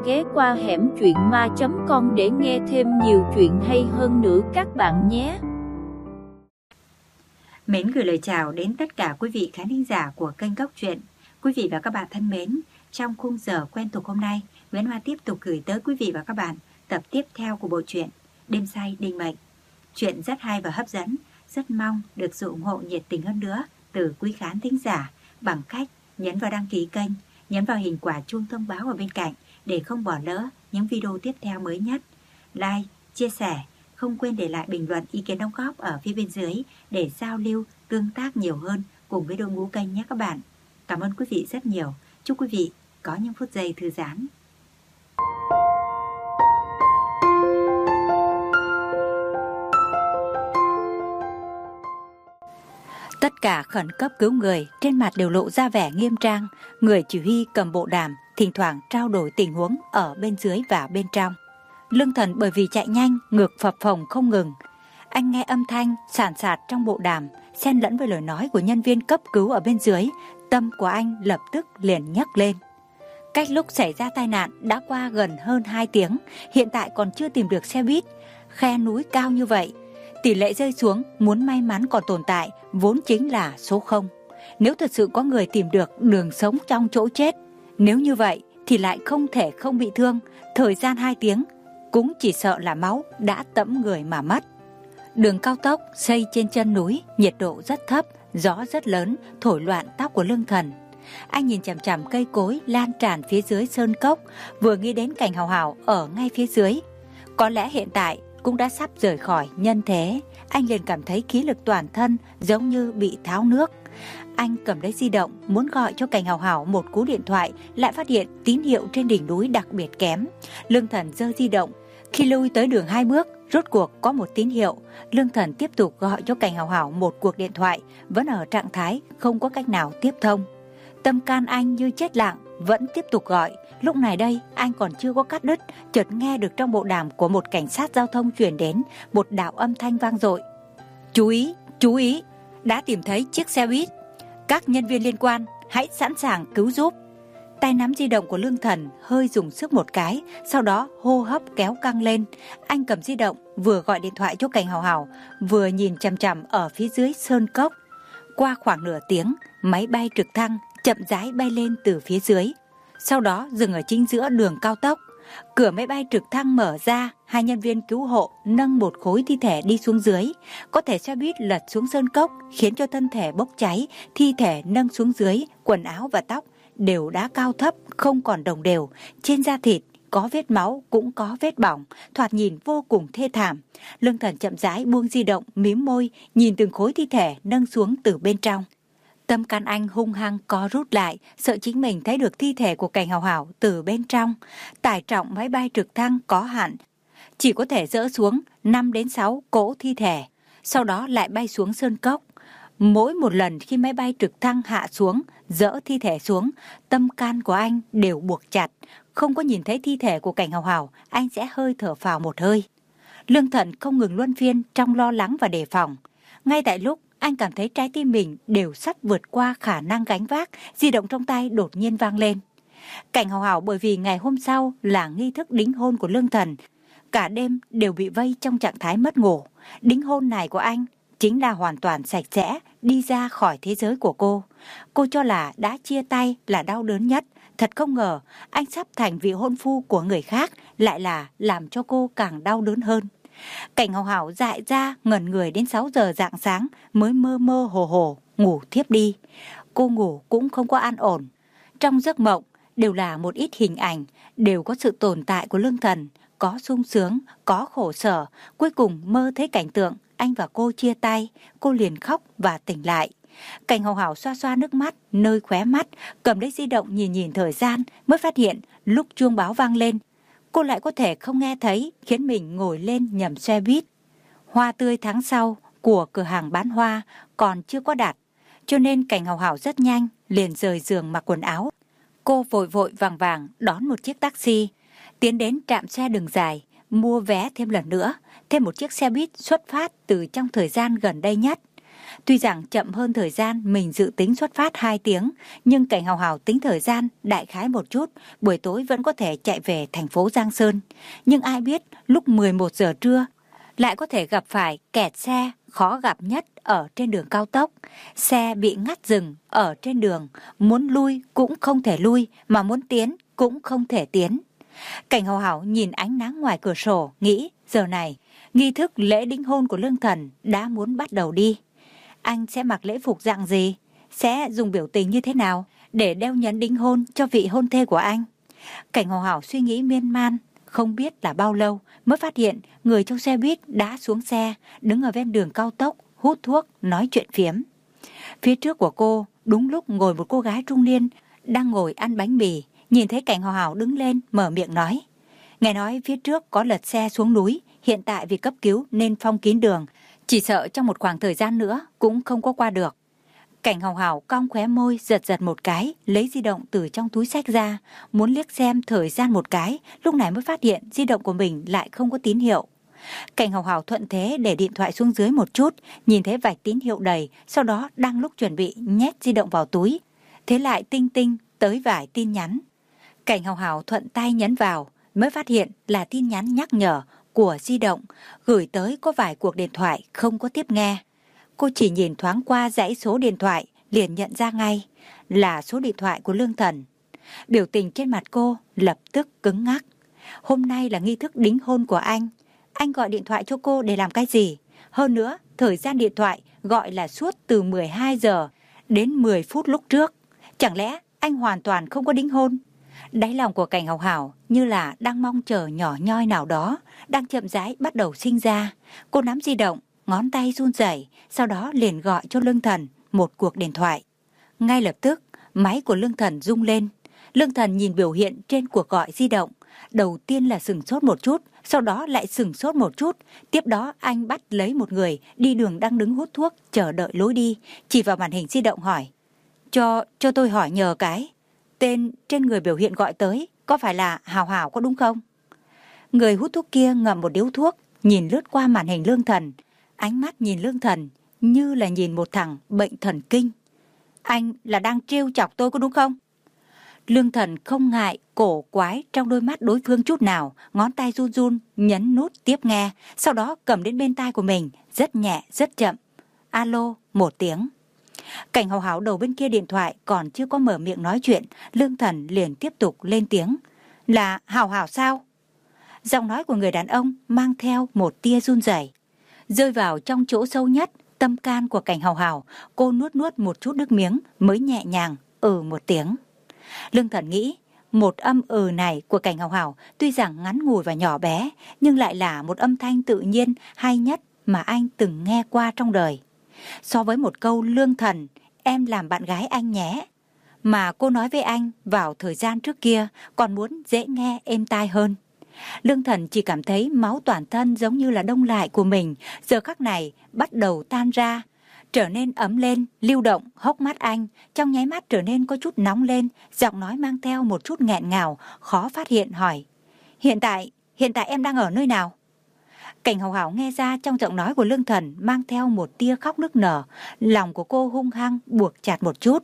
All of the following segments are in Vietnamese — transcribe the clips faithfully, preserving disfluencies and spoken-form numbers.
ghé qua hẻm truyện ma chấm com để nghe thêm nhiều chuyện hay hơn nữa các bạn nhé. Mến gửi lời chào đến tất cả quý vị khán thính giả của kênh Góc Truyện. Quý vị và các bạn thân mến, trong khung giờ quen thuộc hôm nay, Nguyễn Hoa tiếp tục gửi tới quý vị và các bạn tập tiếp theo của bộ truyện Đêm Say Định Mệnh. Chuyện rất hay và hấp dẫn, rất mong được sự ủng hộ nhiệt tình hơn nữa từ quý khán thính giả bằng cách nhấn vào đăng ký kênh, nhấn vào hình quả chuông thông báo ở bên cạnh để không bỏ lỡ những video tiếp theo mới nhất. Like, chia sẻ, không quên để lại bình luận ý kiến đóng góp ở phía bên dưới để giao lưu, tương tác nhiều hơn cùng với đội ngũ kênh nhé các bạn. Cảm ơn quý vị rất nhiều. Chúc quý vị có những phút giây thư giãn. Tất cả khẩn cấp cứu người, trên mặt đều lộ ra vẻ nghiêm trang. Người chỉ huy cầm bộ đàm, thỉnh thoảng trao đổi tình huống ở bên dưới và bên trong. Lương Thần bởi vì chạy nhanh, ngực phập phồng không ngừng. Anh nghe âm thanh sàn sạt trong bộ đàm, xen lẫn với lời nói của nhân viên cấp cứu ở bên dưới. Tâm của anh lập tức liền nhấc lên. Cách lúc xảy ra tai nạn đã qua gần hơn hai tiếng, hiện tại còn chưa tìm được xe buýt. Khe núi cao như vậy, tỷ lệ rơi xuống muốn may mắn còn tồn tại vốn chính là số không. Nếu thật sự có người tìm được đường sống trong chỗ chết, nếu như vậy thì lại không thể không bị thương. Thời gian hai tiếng cũng chỉ sợ là máu đã tẫm người mà mất. Đường cao tốc xây trên chân núi, nhiệt độ rất thấp, gió rất lớn, thổi loạn tóc của Lương Thần. Anh nhìn chằm chằm cây cối lan tràn phía dưới sơn cốc, vừa nghĩ đến cảnh hào hào ở ngay phía dưới. Có lẽ hiện tại cũng đã sắp rời khỏi nhân thế. Anh liền cảm thấy khí lực toàn thân giống như bị tháo nước. Anh cầm lấy di động muốn gọi cho cảnh hào hào một cú điện thoại, lại phát hiện tín hiệu trên đỉnh núi đặc biệt kém. Lương Thần giơ di động, khi lui tới đường hai bước, rốt cuộc có một tín hiệu. Lương Thần tiếp tục gọi cho cảnh hào hào một cuộc điện thoại, vẫn ở trạng thái không có cách nào tiếp thông. Tâm can anh như chết lặng, vẫn tiếp tục gọi. Lúc này đây anh còn chưa có cắt đứt, chợt nghe được trong bộ đàm của một cảnh sát giao thông truyền đến một đạo âm thanh vang dội. Chú ý, chú ý, đã tìm thấy chiếc xe buýt. Các nhân viên liên quan hãy sẵn sàng cứu giúp. Tay nắm di động của Lương Thần hơi dùng sức một cái, sau đó hô hấp kéo căng lên. Anh cầm di động, vừa gọi điện thoại cho cảnh hào hào, vừa nhìn chằm chằm ở phía dưới sơn cốc. Qua khoảng nửa tiếng, máy bay trực thăng chậm rãi bay lên từ phía dưới, sau đó dừng ở chính giữa đường cao tốc. Cửa máy bay trực thăng mở ra, hai nhân viên cứu hộ nâng một khối thi thể đi xuống dưới. Có thể xe buýt lật xuống sơn cốc khiến cho thân thể bốc cháy, thi thể nâng xuống dưới, quần áo và tóc đều đã cao thấp, không còn đồng đều. Trên da thịt có vết máu cũng có vết bỏng, thoạt nhìn vô cùng thê thảm. Lương Thần chậm rãi buông di động, mím môi, nhìn từng khối thi thể nâng xuống từ bên trong. Tâm can anh hung hăng co rút lại, sợ chính mình thấy được thi thể của cảnh hào hào từ bên trong. Tải trọng máy bay trực thăng có hạn, chỉ có thể dỡ xuống năm đến sáu cỗ thi thể, sau đó lại bay xuống sơn cốc. Mỗi một lần khi máy bay trực thăng hạ xuống, dỡ thi thể xuống, tâm can của anh đều buộc chặt. Không có nhìn thấy thi thể của cảnh hào hào, anh sẽ hơi thở phào một hơi. Lương Thần không ngừng luân phiên trong lo lắng và đề phòng. Ngay tại lúc anh cảm thấy trái tim mình đều sắp vượt qua khả năng gánh vác, di động trong tay đột nhiên vang lên. Cảnh hào hào bởi vì ngày hôm sau là nghi thức đính hôn của Lương Thần, cả đêm đều bị vây trong trạng thái mất ngủ. Đính hôn này của anh chính là hoàn toàn sạch sẽ, đi ra khỏi thế giới của cô. Cô cho là đã chia tay là đau đớn nhất. Thật không ngờ anh sắp thành vị hôn phu của người khác, lại là làm cho cô càng đau đớn hơn. Cảnh hào hào dại ra ngẩn người đến sáu giờ rạng sáng mới mơ mơ hồ hồ ngủ thiếp đi. Cô ngủ cũng không có an ổn. Trong giấc mộng đều là một ít hình ảnh, đều có sự tồn tại của Lương Thần, có sung sướng, có khổ sở. Cuối cùng mơ thấy cảnh tượng anh và cô chia tay, cô liền khóc và tỉnh lại. Cảnh hào hào xoa xoa nước mắt nơi khóe mắt, cầm lấy di động nhìn nhìn thời gian, mới phát hiện lúc chuông báo vang lên, cô lại có thể không nghe thấy, khiến mình ngồi lên nhầm xe buýt. Hoa tươi tháng sau của cửa hàng bán hoa còn chưa có đặt, cho nên cảnh hào hào rất nhanh liền rời giường mặc quần áo. Cô vội vội vàng vàng đón một chiếc taxi, tiến đến trạm xe đường dài, mua vé thêm lần nữa, thêm một chiếc xe buýt xuất phát từ trong thời gian gần đây nhất. Tuy rằng chậm hơn thời gian mình dự tính xuất phát hai tiếng, nhưng Cảnh Hào Hào tính thời gian đại khái một chút, buổi tối vẫn có thể chạy về thành phố Giang Sơn. Nhưng ai biết lúc mười một giờ trưa lại có thể gặp phải kẹt xe khó gặp nhất ở trên đường cao tốc. Xe bị ngắt dừng ở trên đường, muốn lui cũng không thể lui, mà muốn tiến cũng không thể tiến. Cảnh Hào Hào nhìn ánh nắng ngoài cửa sổ, nghĩ giờ này nghi thức lễ đính hôn của Lương Thần đã muốn bắt đầu đi. Anh sẽ mặc lễ phục dạng gì? Sẽ dùng biểu tình như thế nào để đeo nhẫn đính hôn cho vị hôn thê của anh? Cảnh Hào Hào suy nghĩ miên man, không biết là bao lâu mới phát hiện người trong xe buýt đã xuống xe, đứng ở ven đường cao tốc, hút thuốc, nói chuyện phiếm. Phía trước của cô, đúng lúc ngồi một cô gái trung niên, đang ngồi ăn bánh mì. Nhìn thấy Cảnh Hào Hào đứng lên, mở miệng nói. Nghe nói phía trước có lật xe xuống núi, hiện tại vì cấp cứu nên phong kín đường. Chỉ sợ trong một khoảng thời gian nữa cũng không có qua được. Cảnh Hào Hào cong khóe môi, giật giật một cái, lấy di động từ trong túi xách ra, muốn liếc xem thời gian một cái, lúc này mới phát hiện di động của mình lại không có tín hiệu. Cảnh Hào Hào thuận thế để điện thoại xuống dưới một chút, nhìn thấy vạch tín hiệu đầy, sau đó đang lúc chuẩn bị nhét di động vào túi, thế lại tinh tinh tới vài tin nhắn. Cảnh Hào Hào thuận tay nhấn vào, mới phát hiện là tin nhắn nhắc nhở của di động, gửi tới có vài cuộc điện thoại không có tiếp nghe. Cô chỉ nhìn thoáng qua dãy số điện thoại, liền nhận ra ngay là số điện thoại của Lương Thần. Biểu tình trên mặt cô lập tức cứng ngắc. Hôm nay là nghi thức đính hôn của anh. Anh gọi điện thoại cho cô để làm cái gì? Hơn nữa, thời gian điện thoại gọi là suốt từ mười hai giờ đến mười phút lúc trước. Chẳng lẽ anh hoàn toàn không có đính hôn? Đáy lòng của Cảnh Hào Hào như là đang mong chờ nhỏ nhoi nào đó, đang chậm rãi bắt đầu sinh ra. Cô nắm di động, ngón tay run rẩy, sau đó liền gọi cho Lương Thần một cuộc điện thoại. Ngay lập tức, máy của Lương Thần rung lên. Lương Thần nhìn biểu hiện trên cuộc gọi di động. Đầu tiên là sửng sốt một chút, sau đó lại sửng sốt một chút. Tiếp đó anh bắt lấy một người đi đường đang đứng hút thuốc, chờ đợi lối đi, chỉ vào màn hình di động hỏi. Cho, cho tôi hỏi nhờ cái. Tên trên người biểu hiện gọi tới có phải là Hào Hào có đúng không? Người hút thuốc kia ngậm một điếu thuốc, nhìn lướt qua màn hình Lương Thần. Ánh mắt nhìn Lương Thần như là nhìn một thằng bệnh thần kinh. Anh là đang trêu chọc tôi có đúng không? Lương Thần không ngại cổ quái trong đôi mắt đối phương chút nào, ngón tay run run nhấn nút tiếp nghe, sau đó cầm đến bên tai của mình, rất nhẹ rất chậm. Alo, một tiếng. Cảnh Hào Hào đầu bên kia điện thoại còn chưa có mở miệng nói chuyện, Lương Thần liền tiếp tục lên tiếng. Là Hào Hào sao? Giọng nói của người đàn ông mang theo một tia run rẩy, rơi vào trong chỗ sâu nhất tâm can của Cảnh Hào Hào. Cô nuốt nuốt một chút nước miếng mới nhẹ nhàng ừ một tiếng. Lương Thần nghĩ một âm ừ này của Cảnh Hào Hào tuy rằng ngắn ngủi và nhỏ bé, nhưng lại là một âm thanh tự nhiên hay nhất mà anh từng nghe qua trong đời. So với một câu Lương Thần, em làm bạn gái anh nhé, mà cô nói với anh vào thời gian trước kia còn muốn dễ nghe êm tai hơn. Lương Thần chỉ cảm thấy máu toàn thân giống như là đông lại của mình, giờ khắc này bắt đầu tan ra, trở nên ấm lên, lưu động. Hốc mắt anh trong nháy mắt trở nên có chút nóng lên, giọng nói mang theo một chút nghẹn ngào, khó phát hiện hỏi. Hiện tại, hiện tại em đang ở nơi nào? Cảnh Hào Hào nghe ra trong giọng nói của Lương Thần mang theo một tia khóc nức nở, lòng của cô hung hăng buộc chặt một chút.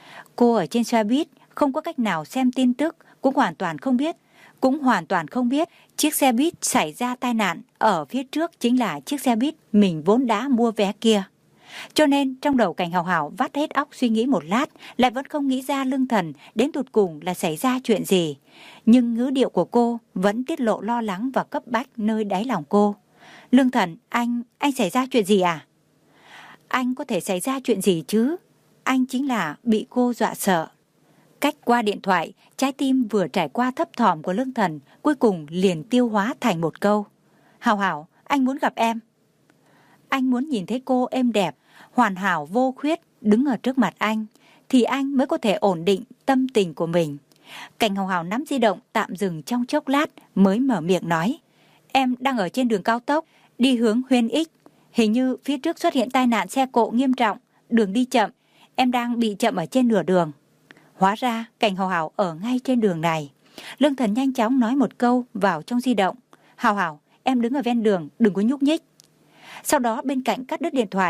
Cô ở trên xe buýt, không có cách nào xem tin tức, cũng hoàn toàn không biết, cũng hoàn toàn không biết chiếc xe buýt xảy ra tai nạn ở phía trước chính là chiếc xe buýt mình vốn đã mua vé kia. Cho nên trong đầu Cảnh Hào Hào vắt hết óc suy nghĩ một lát, lại vẫn không nghĩ ra Lương Thần đến tụt cùng là xảy ra chuyện gì. Nhưng ngữ điệu của cô vẫn tiết lộ lo lắng và cấp bách nơi đáy lòng cô. Lương Thần, anh, anh xảy ra chuyện gì à? Anh có thể xảy ra chuyện gì chứ? Anh chính là bị cô dọa sợ. Cách qua điện thoại, trái tim vừa trải qua thấp thỏm của Lương Thần cuối cùng liền tiêu hóa thành một câu. Hào Hào, anh muốn gặp em. Anh muốn nhìn thấy cô êm đẹp, hoàn hảo vô khuyết đứng ở trước mặt anh, thì anh mới có thể ổn định tâm tình của mình. Cảnh Hào Hào nắm di động tạm dừng trong chốc lát mới mở miệng nói. Em đang ở trên đường cao tốc, đi hướng Huyên Ích. Hình như phía trước xuất hiện tai nạn xe cộ nghiêm trọng, đường đi chậm. Em đang bị chậm ở trên nửa đường. Hóa ra Cảnh Hào Hào ở ngay trên đường này. Lương Thần nhanh chóng nói một câu vào trong di động. Hào Hào, em đứng ở ven đường, đừng có nhúc nhích. Sau đó bên cạnh cắt đứt điện thoại,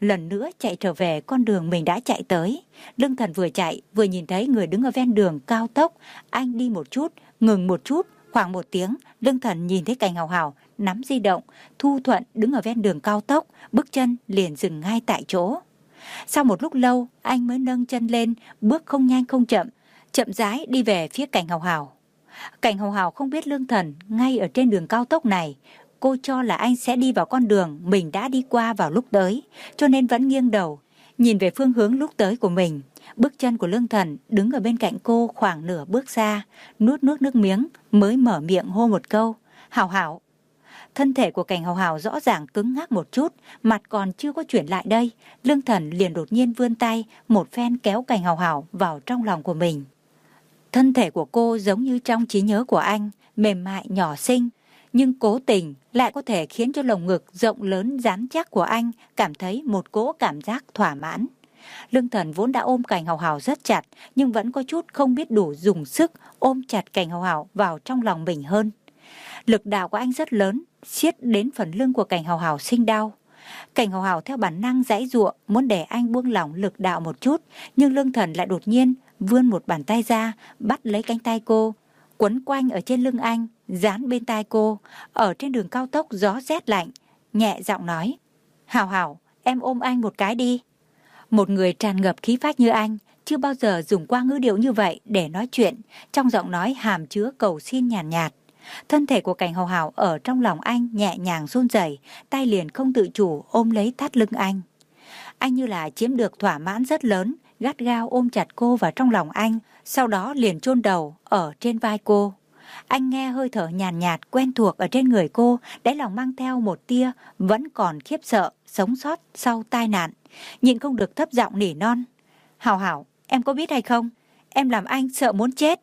lần nữa chạy trở về con đường mình đã chạy tới. Lương Thần vừa chạy vừa nhìn thấy người đứng ở ven đường cao tốc. Anh đi một chút, ngừng một chút, khoảng một tiếng, Lương Thần nhìn thấy Cảnh Hào Hào nắm di động, Thu Thuận đứng ở ven đường cao tốc, bước chân liền dừng ngay tại chỗ. Sau một lúc lâu, anh mới nâng chân lên, bước không nhanh không chậm, chậm rãi đi về phía Cảnh Hào Hào. Cảnh Hào Hào không biết Lương Thần ngay ở trên đường cao tốc này. Cô cho là anh sẽ đi vào con đường mình đã đi qua vào lúc tới, cho nên vẫn nghiêng đầu, nhìn về phương hướng lúc tới của mình. Bước chân của Lương Thần đứng ở bên cạnh cô khoảng nửa bước xa, nuốt nuốt nước miếng, mới mở miệng hô một câu, Hào Hào. Thân thể của Cảnh Hào Hào rõ ràng cứng ngắc một chút, mặt còn chưa có chuyển lại đây. Lương Thần liền đột nhiên vươn tay, một phen kéo Cảnh Hào Hào vào trong lòng của mình. Thân thể của cô giống như trong trí nhớ của anh, mềm mại nhỏ xinh, nhưng cố tình lại có thể khiến cho lồng ngực rộng lớn rắn chắc của anh cảm thấy một cỗ cảm giác thỏa mãn. Lương Thần vốn đã ôm Cảnh Hào Hào rất chặt, nhưng vẫn có chút không biết đủ dùng sức ôm chặt Cảnh Hào Hào vào trong lòng mình hơn. Lực đạo của anh rất lớn, siết đến phần lưng của Cảnh Hào Hào sinh đau. Cảnh Hào Hào theo bản năng giãy giụa muốn để anh buông lỏng lực đạo một chút, nhưng Lương Thần lại đột nhiên vươn một bàn tay ra, bắt lấy cánh tay cô, quấn quanh ở trên lưng anh, dán bên tai cô. Ở trên đường cao tốc gió rét lạnh, nhẹ giọng nói, Hào Hào, em ôm anh một cái đi. Một người tràn ngập khí phách như anh chưa bao giờ dùng qua ngữ điệu như vậy để nói chuyện, trong giọng nói hàm chứa cầu xin nhàn nhạt, nhạt. Thân thể của Cảnh Hào Hào ở trong lòng anh nhẹ nhàng run rẩy, tay liền không tự chủ ôm lấy thắt lưng anh. Anh như là chiếm được thỏa mãn rất lớn, gắt gao ôm chặt cô vào trong lòng anh, sau đó liền chôn đầu ở trên vai cô. Anh nghe hơi thở nhàn nhạt, nhạt quen thuộc ở trên người cô, đáy lòng mang theo một tia vẫn còn khiếp sợ sống sót sau tai nạn, nhịn không được thấp giọng nỉ non, Hào Hào, em có biết hay không, em làm anh sợ muốn chết.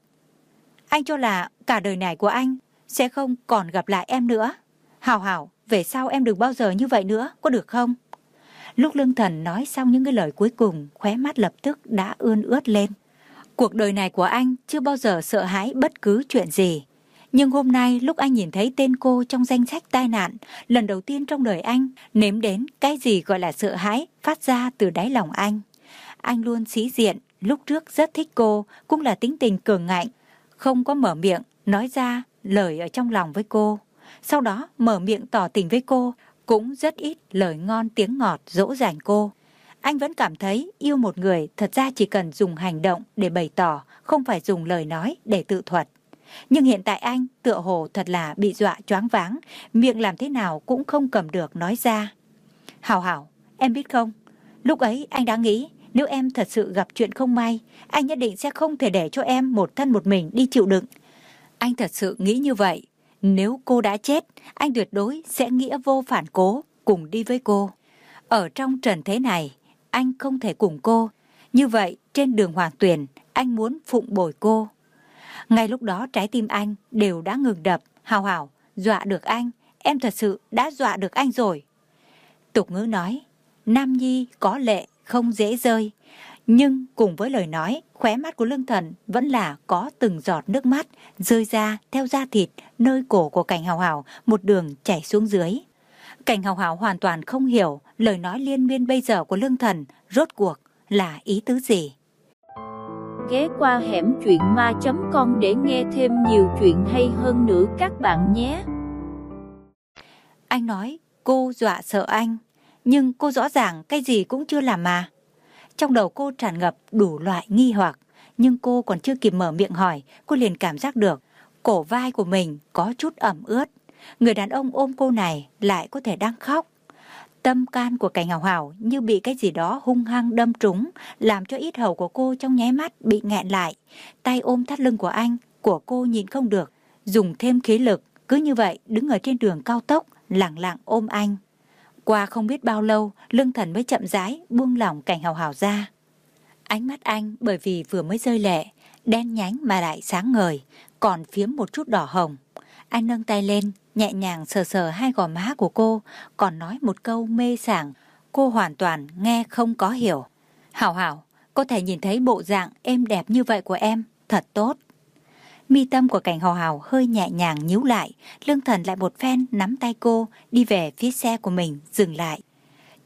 Anh cho là cả đời này của anh sẽ không còn gặp lại em nữa. Hào Hào, về sau em đừng bao giờ như vậy nữa, có được không? Lúc Lương Thần nói xong những cái lời cuối cùng, khóe mắt lập tức đã ươn ướt lên. Cuộc đời này của anh chưa bao giờ sợ hãi bất cứ chuyện gì. Nhưng hôm nay lúc anh nhìn thấy tên cô trong danh sách tai nạn, lần đầu tiên trong đời anh nếm đến cái gì gọi là sợ hãi phát ra từ đáy lòng anh. Anh luôn sĩ diện, lúc trước rất thích cô, cũng là tính tình cường ngạnh, không có mở miệng nói ra lời ở trong lòng với cô. Sau đó mở miệng tỏ tình với cô, cũng rất ít lời ngon tiếng ngọt dỗ dành cô. Anh vẫn cảm thấy yêu một người thật ra chỉ cần dùng hành động để bày tỏ, không phải dùng lời nói để tự thuật. Nhưng hiện tại anh tựa hồ thật là bị dọa choáng váng, miệng làm thế nào cũng không cầm được nói ra. Hào Hào, em biết không, lúc ấy anh đã nghĩ nếu em thật sự gặp chuyện không may, anh nhất định sẽ không thể để cho em một thân một mình đi chịu đựng. Anh thật sự nghĩ như vậy. Nếu cô đã chết, anh tuyệt đối sẽ nghĩa vô phản cố, cùng đi với cô. Ở trong trần thế này, anh không thể cùng cô. Như vậy, trên đường Hoàng Tuyền, anh muốn phụng bồi cô. Ngay lúc đó trái tim anh đều đã ngừng đập. Hào Hào, dọa được anh, em thật sự đã dọa được anh rồi. Tục ngữ nói, nam nhi có lệ không dễ rơi. Nhưng cùng với lời nói, khóe mắt của Lương Thần vẫn là có từng giọt nước mắt rơi ra theo da thịt nơi cổ của Cảnh Hào Hào, một đường chảy xuống dưới. Cảnh Hào Hào hoàn toàn không hiểu lời nói liên miên bây giờ của Lương Thần rốt cuộc là ý tứ gì. Ghé qua hẻm truyện ma chấm com để nghe thêm nhiều chuyện hay hơn nữa các bạn nhé. Anh nói cô dọa sợ anh, nhưng cô rõ ràng cái gì cũng chưa làm mà. Trong đầu cô tràn ngập đủ loại nghi hoặc, nhưng cô còn chưa kịp mở miệng hỏi, cô liền cảm giác được cổ vai của mình có chút ẩm ướt. Người đàn ông ôm cô này lại có thể đang khóc. Tâm can của Cảnh Hào Hào như bị cái gì đó hung hăng đâm trúng, làm cho yết hầu của cô trong nháy mắt bị nghẹn lại. Tay ôm thắt lưng của anh, của cô nhịn không được, dùng thêm khí lực, cứ như vậy đứng ở trên đường cao tốc, lặng lặng ôm anh. Qua không biết bao lâu, Lương Thần mới chậm rãi buông lỏng Cảnh Hào Hào ra. Ánh mắt anh bởi vì vừa mới rơi lệ, đen nhánh mà lại sáng ngời, còn phiếm một chút đỏ hồng. Anh nâng tay lên, nhẹ nhàng sờ sờ hai gò má của cô, còn nói một câu mê sảng, cô hoàn toàn nghe không có hiểu. Hào Hào, có thể nhìn thấy bộ dạng êm đẹp như vậy của em, thật tốt. Mi tâm của Cảnh Hào Hào hơi nhẹ nhàng nhíu lại, Lương Thần lại một phen nắm tay cô, đi về phía xe của mình, dừng lại.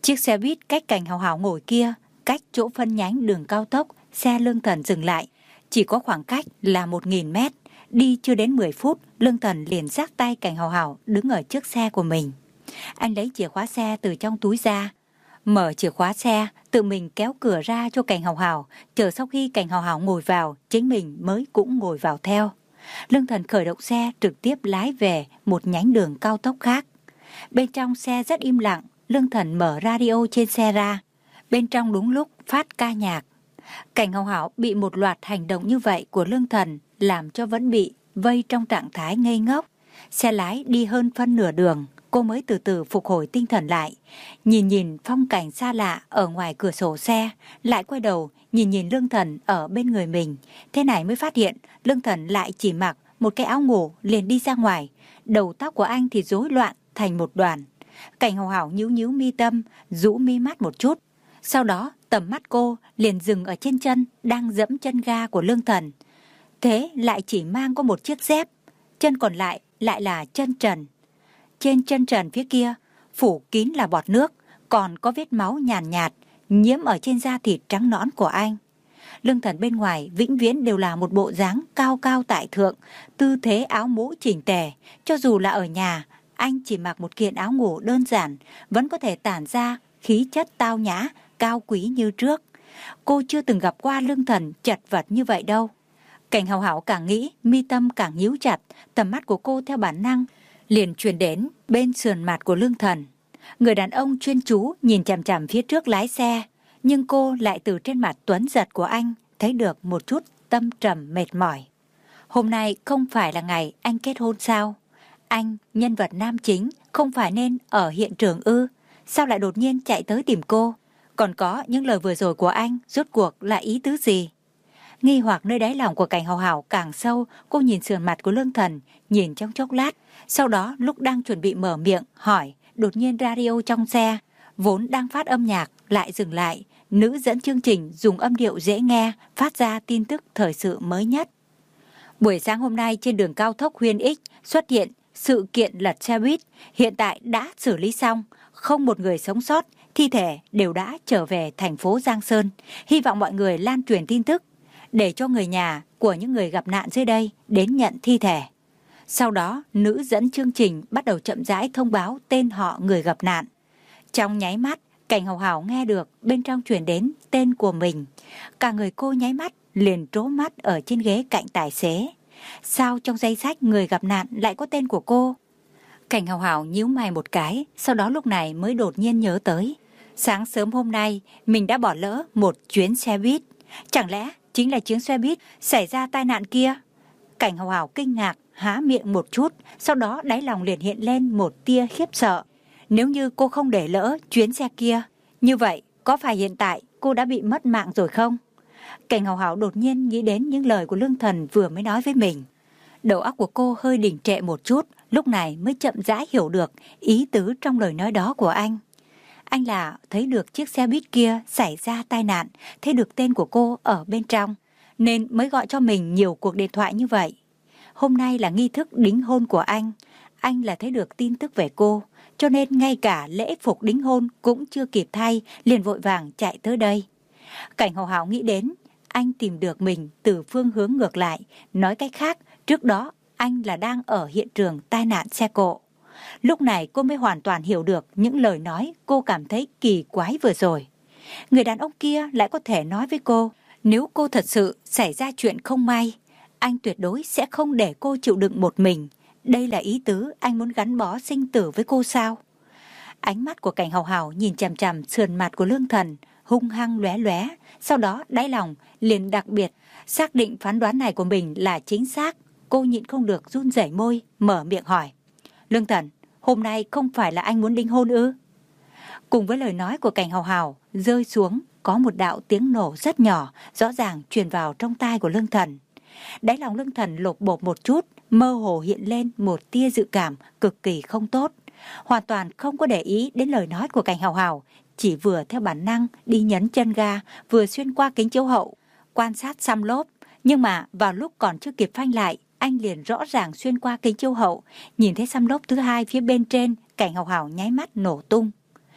Chiếc xe buýt cách Cảnh Hào Hào ngồi kia, cách chỗ phân nhánh đường cao tốc, xe Lương Thần dừng lại. Chỉ có khoảng cách là một nghìn mét. Đi chưa đến mười phút, Lương Thần liền giác tay Cảnh Hào Hào đứng ở trước xe của mình. Anh lấy chìa khóa xe từ trong túi ra, mở chìa khóa xe, tự mình kéo cửa ra cho Cảnh Hào Hào, chờ sau khi Cảnh Hào Hào ngồi vào, chính mình mới cũng ngồi vào theo. Lương Thần khởi động xe trực tiếp lái về một nhánh đường cao tốc khác. Bên trong xe rất im lặng, Lương Thần mở radio trên xe ra. Bên trong đúng lúc phát ca nhạc. Cảnh Hào Hào bị một loạt hành động như vậy của Lương Thần làm cho vẫn bị vây trong trạng thái ngây ngốc. Xe lái đi hơn phân nửa đường, cô mới từ từ phục hồi tinh thần lại. Nhìn nhìn phong cảnh xa lạ ở ngoài cửa sổ xe, lại quay đầu nhìn nhìn Lương Thần ở bên người mình. Thế này mới phát hiện Lương Thần lại chỉ mặc một cái áo ngủ liền đi ra ngoài. Đầu tóc của anh thì rối loạn thành một đoàn. Cảnh Hào Hào nhíu nhíu mi tâm, rũ mi mắt một chút. Sau đó tầm mắt cô liền dừng ở trên chân đang dẫm chân ga của Lương Thần. Thế lại chỉ mang có một chiếc dép, chân còn lại lại là chân trần. Trên chân trần phía kia phủ kín là bọt nước, còn có vết máu nhàn nhạt, nhạt nhiễm ở trên da thịt trắng nõn của anh. Lương Thần bên ngoài vĩnh viễn đều là một bộ dáng cao cao tại thượng, tư thế áo mũ chỉnh tề. Cho dù là ở nhà, anh chỉ mặc một kiện áo ngủ đơn giản, vẫn có thể tản ra khí chất tao nhã, cao quý như trước. Cô chưa từng gặp qua Lương Thần chật vật như vậy đâu. Cảnh Hào Hào càng nghĩ, mi tâm càng nhíu chặt, tầm mắt của cô theo bản năng liền truyền đến bên sườn mặt của Lương Thần. Người đàn ông chuyên chú nhìn chằm chằm phía trước lái xe, nhưng cô lại từ trên mặt tuấn giật của anh thấy được một chút tâm trầm mệt mỏi. Hôm nay không phải là ngày anh kết hôn sao? Anh, nhân vật nam chính, không phải nên ở hiện trường ư? Sao lại đột nhiên chạy tới tìm cô? Còn có những lời vừa rồi của anh, rốt cuộc là ý tứ gì? Nghi hoặc nơi đáy lòng của Cảnh Hào Hào càng sâu, cô nhìn sườn mặt của Lương Thần, nhìn trong chốc lát. Sau đó lúc đang chuẩn bị mở miệng, hỏi, đột nhiên radio trong xe, vốn đang phát âm nhạc, lại dừng lại. Nữ dẫn chương trình dùng âm điệu dễ nghe, phát ra tin tức thời sự mới nhất. Buổi sáng hôm nay trên đường cao tốc Huyên Ích xuất hiện sự kiện lật xe buýt, hiện tại đã xử lý xong, không một người sống sót, thi thể đều đã trở về thành phố Giang Sơn. Hy vọng mọi người lan truyền tin tức, để cho người nhà của những người gặp nạn dưới đây đến nhận thi thể. Sau đó, nữ dẫn chương trình bắt đầu chậm rãi thông báo tên họ người gặp nạn. Trong nháy mắt, Cảnh Hào Hào nghe được bên trong truyền đến tên của mình. Cả người cô nháy mắt liền trố mắt ở trên ghế cạnh tài xế. Sao trong danh sách người gặp nạn lại có tên của cô? Cảnh Hào Hào nhíu mày một cái, sau đó lúc này mới đột nhiên nhớ tới. Sáng sớm hôm nay, mình đã bỏ lỡ một chuyến xe buýt. Chẳng lẽ chính là chuyến xe buýt xảy ra tai nạn kia? Cảnh Hào Hào kinh ngạc, há miệng một chút, sau đó đáy lòng liền hiện lên một tia khiếp sợ. Nếu như cô không để lỡ chuyến xe kia, như vậy có phải hiện tại cô đã bị mất mạng rồi không? Cảnh Hào Hào đột nhiên nghĩ đến những lời của Lương Thần vừa mới nói với mình. Đầu óc của cô hơi đình trệ một chút, lúc này mới chậm rãi hiểu được ý tứ trong lời nói đó của anh. Anh là thấy được chiếc xe buýt kia xảy ra tai nạn, thấy được tên của cô ở bên trong, nên mới gọi cho mình nhiều cuộc điện thoại như vậy. Hôm nay là nghi thức đính hôn của anh, anh là thấy được tin tức về cô, cho nên ngay cả lễ phục đính hôn cũng chưa kịp thay, liền vội vàng chạy tới đây. Cảnh Hào Hào nghĩ đến, anh tìm được mình từ phương hướng ngược lại, nói cách khác, trước đó anh là đang ở hiện trường tai nạn xe cộ. Lúc này cô mới hoàn toàn hiểu được những lời nói cô cảm thấy kỳ quái vừa rồi. Người đàn ông kia lại có thể nói với cô, nếu cô thật sự xảy ra chuyện không may, anh tuyệt đối sẽ không để cô chịu đựng một mình. Đây là ý tứ anh muốn gắn bó sinh tử với cô sao? Ánh mắt của Cảnh Hào Hào nhìn chằm chằm sườn mặt của Lương Thần, hung hăng lóe lóe. Sau đó đáy lòng liền đặc biệt xác định phán đoán này của mình là chính xác. Cô nhịn không được run rẩy môi, mở miệng hỏi, Lương Thần, hôm nay không phải là anh muốn đính hôn ư? Cùng với lời nói của Cảnh Hào Hào rơi xuống, có một đạo tiếng nổ rất nhỏ, rõ ràng truyền vào trong tai của Lương Thần. Đáy lòng Lương Thần lột bột một chút, mơ hồ hiện lên một tia dự cảm cực kỳ không tốt. Hoàn toàn không có để ý đến lời nói của Cảnh Hào Hào, chỉ vừa theo bản năng đi nhấn chân ga, vừa xuyên qua kính chiếu hậu, quan sát xăm lốp. Nhưng mà vào lúc còn chưa kịp phanh lại, anh liền rõ ràng xuyên qua kính chiếu hậu, nhìn thấy xăm lốp thứ hai phía bên trên. Cảnh Hào Hào nháy mắt nổ tung.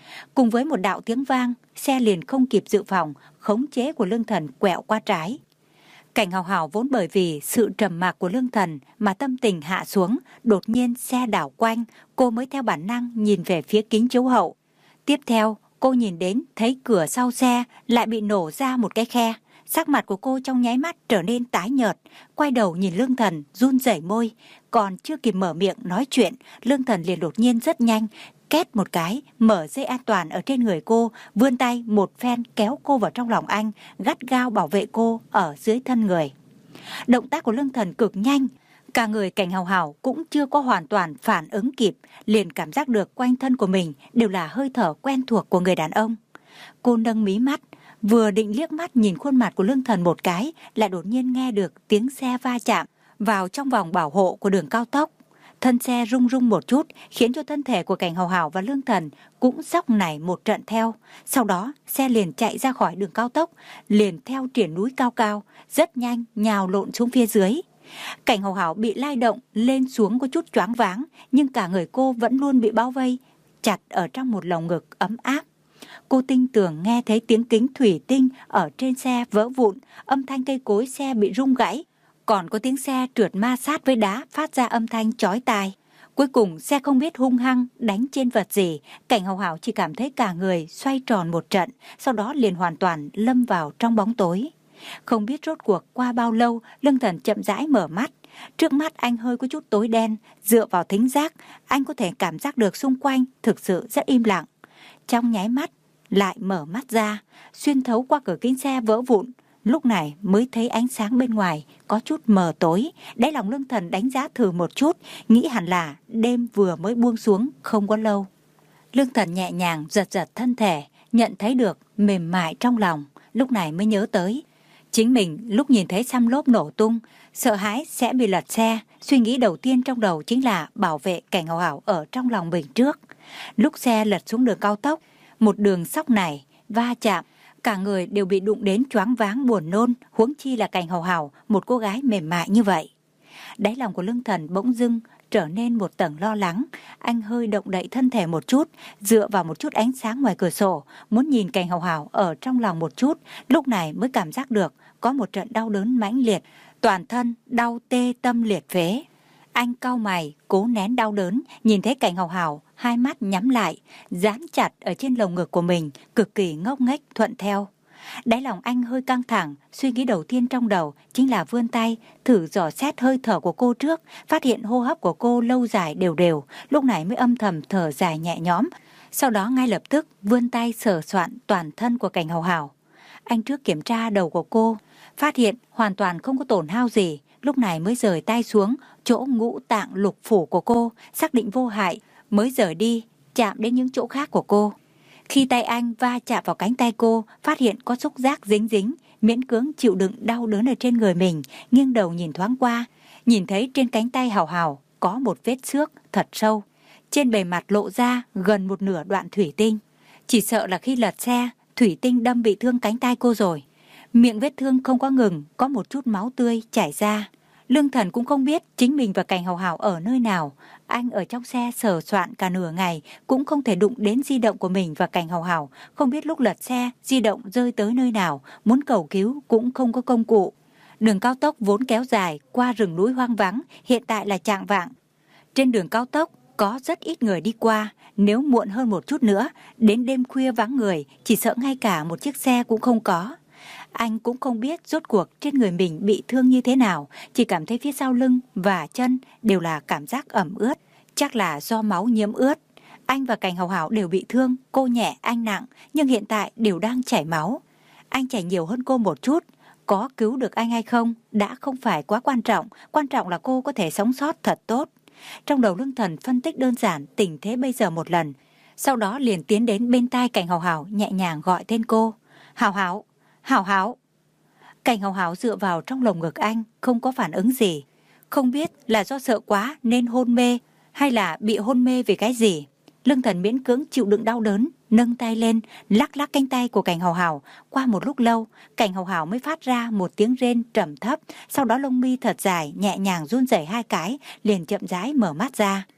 Cùng với một đạo tiếng vang, xe liền không kịp dự phòng, khống chế của Lương Thần quẹo qua trái. Cảnh Hào Hào vốn bởi vì sự trầm mặc của Lương Thần mà tâm tình hạ xuống, đột nhiên xe đảo quanh, cô mới theo bản năng nhìn về phía kính chiếu hậu. Tiếp theo, cô nhìn đến thấy cửa sau xe lại bị nổ ra một cái khe. Sắc mặt của cô trong nháy mắt trở nên tái nhợt, quay đầu nhìn Lương Thần run rẩy môi, còn chưa kịp mở miệng nói chuyện, Lương Thần liền đột nhiên rất nhanh, két một cái, mở dây an toàn ở trên người cô, vươn tay một phen kéo cô vào trong lòng anh, gắt gao bảo vệ cô ở dưới thân người. Động tác của Lương Thần cực nhanh, cả người Cảnh Hào Hào cũng chưa có hoàn toàn phản ứng kịp, liền cảm giác được quanh thân của mình đều là hơi thở quen thuộc của người đàn ông. Cô nâng mí mắt, vừa định liếc mắt nhìn khuôn mặt của Lương Thần một cái, lại đột nhiên nghe được tiếng xe va chạm vào trong vòng bảo hộ của đường cao tốc. Thân xe rung rung một chút, khiến cho thân thể của Cảnh Hào Hào và Lương Thần cũng sóc nảy một trận theo. Sau đó, xe liền chạy ra khỏi đường cao tốc, liền theo triển núi cao cao, rất nhanh nhào lộn xuống phía dưới. Cảnh Hào Hào bị lai động lên xuống có chút choáng váng, nhưng cả người cô vẫn luôn bị bao vây chặt ở trong một lồng ngực ấm áp. Cô tinh tường nghe thấy tiếng kính thủy tinh ở trên xe vỡ vụn, âm thanh cây cối xe bị rung gãy, còn có tiếng xe trượt ma sát với đá phát ra âm thanh chói tai. Cuối cùng xe không biết hung hăng đánh trên vật gì, Cảnh Hào Hào chỉ cảm thấy cả người xoay tròn một trận, sau đó liền hoàn toàn lâm vào trong bóng tối. Không biết rốt cuộc qua bao lâu, Lương Thần chậm rãi mở mắt. Trước mắt anh hơi có chút tối đen, dựa vào thính giác, anh có thể cảm giác được xung quanh thực sự rất im lặng. Trong nháy mắt, lại mở mắt ra, xuyên thấu qua cửa kính xe vỡ vụn, lúc này mới thấy ánh sáng bên ngoài có chút mờ tối. Đáy lòng Lương Thần đánh giá thử một chút, nghĩ hẳn là đêm vừa mới buông xuống không có lâu. Lương Thần nhẹ nhàng giật giật thân thể, nhận thấy được mềm mại trong lòng, lúc này mới nhớ tới chính mình lúc nhìn thấy xăm lốp nổ tung, sợ hãi sẽ bị lật xe, suy nghĩ đầu tiên trong đầu chính là bảo vệ Cảnh Hào Hào ở trong lòng mình trước. Lúc xe lật xuống đường cao tốc, một đường sóc này va chạm, cả người đều bị đụng đến choáng váng buồn nôn, huống chi là Cảnh Hào Hào, một cô gái mềm mại như vậy. Đáy lòng của Lương Thần bỗng dưng trở nên một tầng lo lắng, anh hơi động đậy thân thể một chút, dựa vào một chút ánh sáng ngoài cửa sổ, muốn nhìn Cảnh Hào Hào ở trong lòng một chút, lúc này mới cảm giác được có một trận đau đớn mãnh liệt, toàn thân đau tê tâm liệt phế. Anh cau mày, cố nén đau đớn, nhìn thấy Cảnh Hào Hào hai mắt nhắm lại, dán chặt ở trên lồng ngực của mình, cực kỳ ngốc nghếch thuận theo. Đáy lòng anh hơi căng thẳng, suy nghĩ đầu tiên trong đầu chính là vươn tay thử dò xét hơi thở của cô trước, phát hiện hô hấp của cô lâu dài đều đều, lúc này mới âm thầm thở dài nhẹ nhõm. Sau đó ngay lập tức vươn tay sờ soạn toàn thân của Cảnh Hào Hào. Anh trước kiểm tra đầu của cô, phát hiện hoàn toàn không có tổn hao gì, lúc này mới rời tay xuống chỗ ngũ tạng lục phủ của cô, xác định vô hại, mới rời đi, chạm đến những chỗ khác của cô. Khi tay anh va chạm vào cánh tay cô, phát hiện có xúc giác dính dính, miễn cưỡng chịu đựng đau đớn ở trên người mình, nghiêng đầu nhìn thoáng qua, nhìn thấy trên cánh tay Hào Hào có một vết xước thật sâu, trên bề mặt lộ ra gần một nửa đoạn thủy tinh. Chỉ sợ là khi lật xe, thủy tinh đâm bị thương cánh tay cô rồi. Miệng vết thương không có ngừng, có một chút máu tươi chảy ra. Lương Thần cũng không biết chính mình và Cảnh Hào Hào ở nơi nào. Anh ở trong xe sờ soạn cả nửa ngày, cũng không thể đụng đến di động của mình và Cảnh Hào Hào. Không biết lúc lật xe, di động rơi tới nơi nào, muốn cầu cứu cũng không có công cụ. Đường cao tốc vốn kéo dài qua rừng núi hoang vắng, hiện tại là chạng vạng. Trên đường cao tốc có rất ít người đi qua, nếu muộn hơn một chút nữa, đến đêm khuya vắng người, chỉ sợ ngay cả một chiếc xe cũng không có. Anh cũng không biết rốt cuộc trên người mình bị thương như thế nào, chỉ cảm thấy phía sau lưng và chân đều là cảm giác ẩm ướt, chắc là do máu nhiễm ướt. Anh và Cảnh Hào Hào đều bị thương, cô nhẹ, anh nặng, nhưng hiện tại đều đang chảy máu. Anh chảy nhiều hơn cô một chút, có cứu được anh hay không đã không phải quá quan trọng, quan trọng là cô có thể sống sót thật tốt. Trong đầu Lương Thần phân tích đơn giản tình thế bây giờ một lần, sau đó liền tiến đến bên tai Cảnh Hào Hào nhẹ nhàng gọi tên cô. Hào Hào, Hào Hào. Cảnh Hào Hào dựa vào trong lồng ngực anh, không có phản ứng gì. Không biết là do sợ quá nên hôn mê, hay là bị hôn mê vì cái gì. Lương Thần miễn cưỡng chịu đựng đau đớn, nâng tay lên, lắc lắc cánh tay của Cảnh Hào Hào. Qua một lúc lâu, Cảnh Hào Hào mới phát ra một tiếng rên trầm thấp, sau đó lông mi thật dài, nhẹ nhàng run rẩy hai cái, liền chậm rãi mở mắt ra.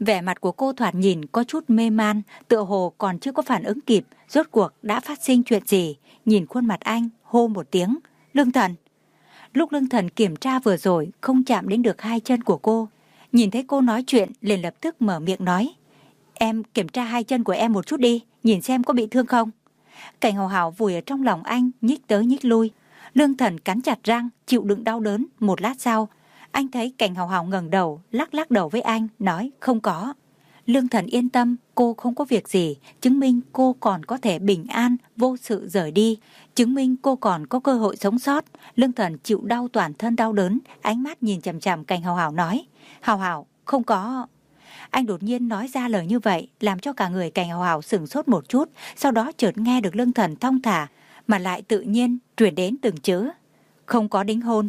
Vẻ mặt của cô thoạt nhìn có chút mê man, tựa hồ còn chưa có phản ứng kịp, rốt cuộc đã phát sinh chuyện gì. Nhìn khuôn mặt anh, hô một tiếng, Lương Thần. Lúc Lương Thần kiểm tra vừa rồi, không chạm đến được hai chân của cô. Nhìn thấy cô nói chuyện, liền lập tức mở miệng nói, em kiểm tra hai chân của em một chút đi, nhìn xem có bị thương không. Cảnh Hào Hào vùi ở trong lòng anh, nhích tới nhích lui. Lương Thần cắn chặt răng, chịu đựng đau đớn. Một lát sau, anh thấy Cảnh Hào Hào ngẩng đầu, lắc lắc đầu với anh, nói không có. Lương Thần yên tâm, cô không có việc gì, chứng minh cô còn có thể bình an, vô sự rời đi, chứng minh cô còn có cơ hội sống sót. Lương Thần chịu đau toàn thân đau đớn, ánh mắt nhìn chằm chằm Cảnh Hào Hào nói, Hào Hào, không có. Anh đột nhiên nói ra lời như vậy, làm cho cả người Cảnh Hào Hào sửng sốt một chút, sau đó chợt nghe được Lương Thần thong thả, mà lại tự nhiên truyền đến từng chữ, không có đính hôn.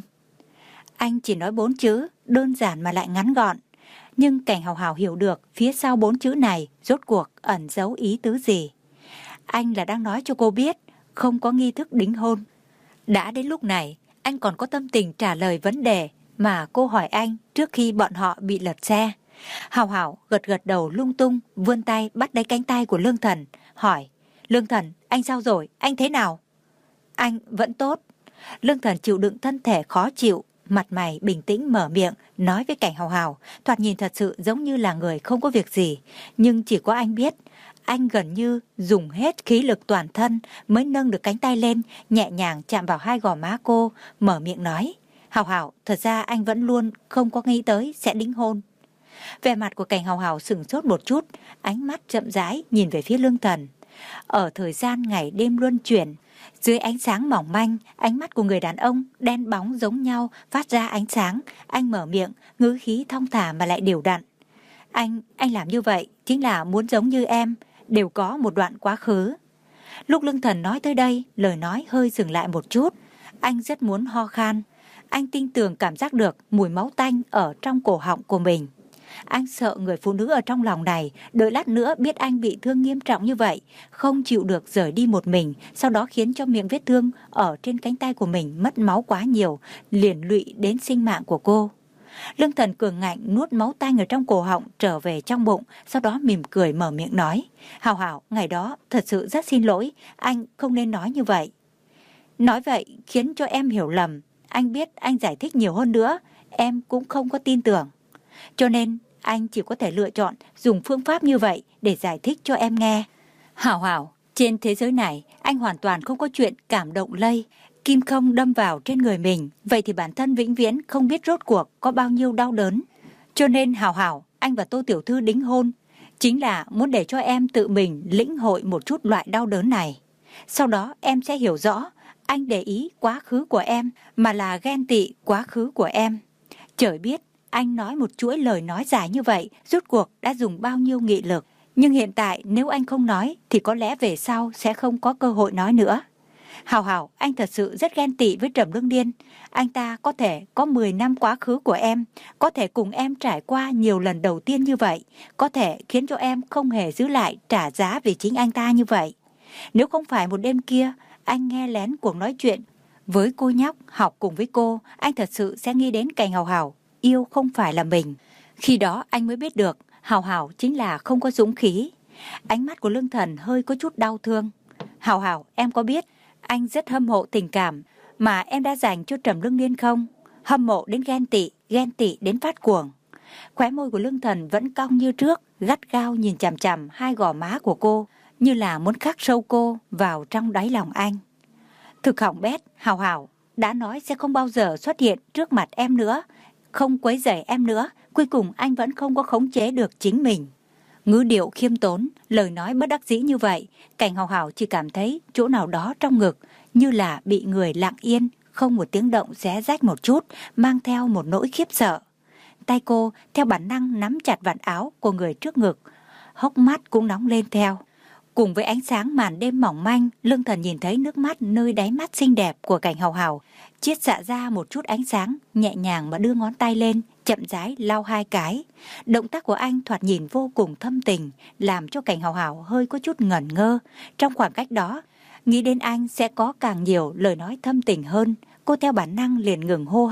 Anh chỉ nói bốn chữ, đơn giản mà lại ngắn gọn. Nhưng Cảnh Hào Hào hiểu được phía sau bốn chữ này rốt cuộc ẩn giấu ý tứ gì. Anh là đang nói cho cô biết không có nghi thức đính hôn. Đã đến lúc này, anh còn có tâm tình trả lời vấn đề mà cô hỏi anh trước khi bọn họ bị lật xe. Hào Hào gật gật đầu lung tung, vươn tay bắt lấy cánh tay của Lương Thần, hỏi, Lương Thần, anh sao rồi, anh thế nào? Anh vẫn tốt. Lương Thần chịu đựng thân thể khó chịu, mặt mày bình tĩnh mở miệng, nói với Cảnh Hào Hào, thoạt nhìn thật sự giống như là người không có việc gì. Nhưng chỉ có anh biết, anh gần như dùng hết khí lực toàn thân mới nâng được cánh tay lên, nhẹ nhàng chạm vào hai gò má cô, mở miệng nói, Hào Hào, thật ra anh vẫn luôn không có nghĩ tới sẽ đính hôn. Vẻ mặt của Cảnh Hào Hào sửng sốt một chút, ánh mắt chậm rãi nhìn về phía Lương Thần. Ở thời gian ngày đêm luân chuyển, dưới ánh sáng mỏng manh, ánh mắt của người đàn ông đen bóng giống nhau phát ra ánh sáng. Anh mở miệng, ngữ khí thong thả mà lại đều đặn. Anh, anh làm như vậy chính là muốn giống như em, đều có một đoạn quá khứ. Lúc Lương Thần nói tới đây, lời nói hơi dừng lại một chút. Anh rất muốn ho khan. Anh tin tưởng cảm giác được mùi máu tanh ở trong cổ họng của mình. Anh sợ người phụ nữ ở trong lòng này đợi lát nữa biết anh bị thương nghiêm trọng như vậy, không chịu được rời đi một mình, sau đó khiến cho miệng vết thương ở trên cánh tay của mình mất máu quá nhiều, liền lụy đến sinh mạng của cô. Lương Thần cường ngạnh nuốt máu tanh ở trong cổ họng trở về trong bụng, sau đó mỉm cười mở miệng nói, Hào Hào, ngày đó thật sự rất xin lỗi, anh không nên nói như vậy. Nói vậy khiến cho em hiểu lầm, anh biết anh giải thích nhiều hơn nữa, em cũng không có tin tưởng. Cho nên anh chỉ có thể lựa chọn dùng phương pháp như vậy để giải thích cho em nghe. Hảo Hảo, trên thế giới này anh hoàn toàn không có chuyện cảm động lây. Kim không đâm vào trên người mình, vậy thì bản thân vĩnh viễn không biết rốt cuộc có bao nhiêu đau đớn. Cho nên Hảo Hảo, anh và Tô Tiểu Thư đính hôn chính là muốn để cho em tự mình lĩnh hội một chút loại đau đớn này. Sau đó em sẽ hiểu rõ anh để ý quá khứ của em mà là ghen tị quá khứ của em. Trời biết anh nói một chuỗi lời nói dài như vậy, rốt cuộc đã dùng bao nhiêu nghị lực. Nhưng hiện tại nếu anh không nói thì có lẽ về sau sẽ không có cơ hội nói nữa. Hào Hào, anh thật sự rất ghen tị với Trầm Lương Điên. Anh ta có thể có mười năm quá khứ của em, có thể cùng em trải qua nhiều lần đầu tiên như vậy, có thể khiến cho em không hề giữ lại trả giá vì chính anh ta như vậy. Nếu không phải một đêm kia, anh nghe lén cuộc nói chuyện với cô nhóc học cùng với cô, anh thật sự sẽ nghĩ đến Cảnh Hào Hào yêu không phải là mình. Khi đó anh mới biết được Hào Hào chính là không có dũng khí. Ánh mắt của Lương Thần hơi có chút đau thương. Hào Hào, em có biết anh rất hâm mộ tình cảm mà em đã dành cho Trầm Lương Điên không? Hâm mộ đến ghen tị, ghen tị đến phát cuồng. Khóe môi của Lương Thần vẫn cong như trước, gắt gao nhìn chằm chằm hai gò má của cô, như là muốn khắc sâu cô vào trong đáy lòng anh. Thực hỏng bét, Hào Hào, đã nói sẽ không bao giờ xuất hiện trước mặt em nữa, không quấy rầy em nữa, cuối cùng anh vẫn không có khống chế được chính mình. Ngữ điệu khiêm tốn, lời nói bất đắc dĩ như vậy, Cảnh Hào Hào chỉ cảm thấy chỗ nào đó trong ngực như là bị người lặng yên, không một tiếng động xé rách một chút, mang theo một nỗi khiếp sợ. Tay cô theo bản năng nắm chặt vạt áo của người trước ngực, hốc mắt cũng nóng lên theo. Cùng với ánh sáng màn đêm mỏng manh, Lương Thần nhìn thấy nước mắt nơi đáy mắt xinh đẹp của Cảnh Hào Hào chiết xạ ra một chút ánh sáng, nhẹ nhàng mà đưa ngón tay lên, chậm rãi lau hai cái. Động tác của anh thoạt nhìn vô cùng thâm tình, làm cho Cảnh Hào Hào hơi có chút ngẩn ngơ. Trong khoảng cách đó, nghĩ đến anh sẽ có càng nhiều lời nói thâm tình hơn, cô theo bản năng liền ngừng hô hấp.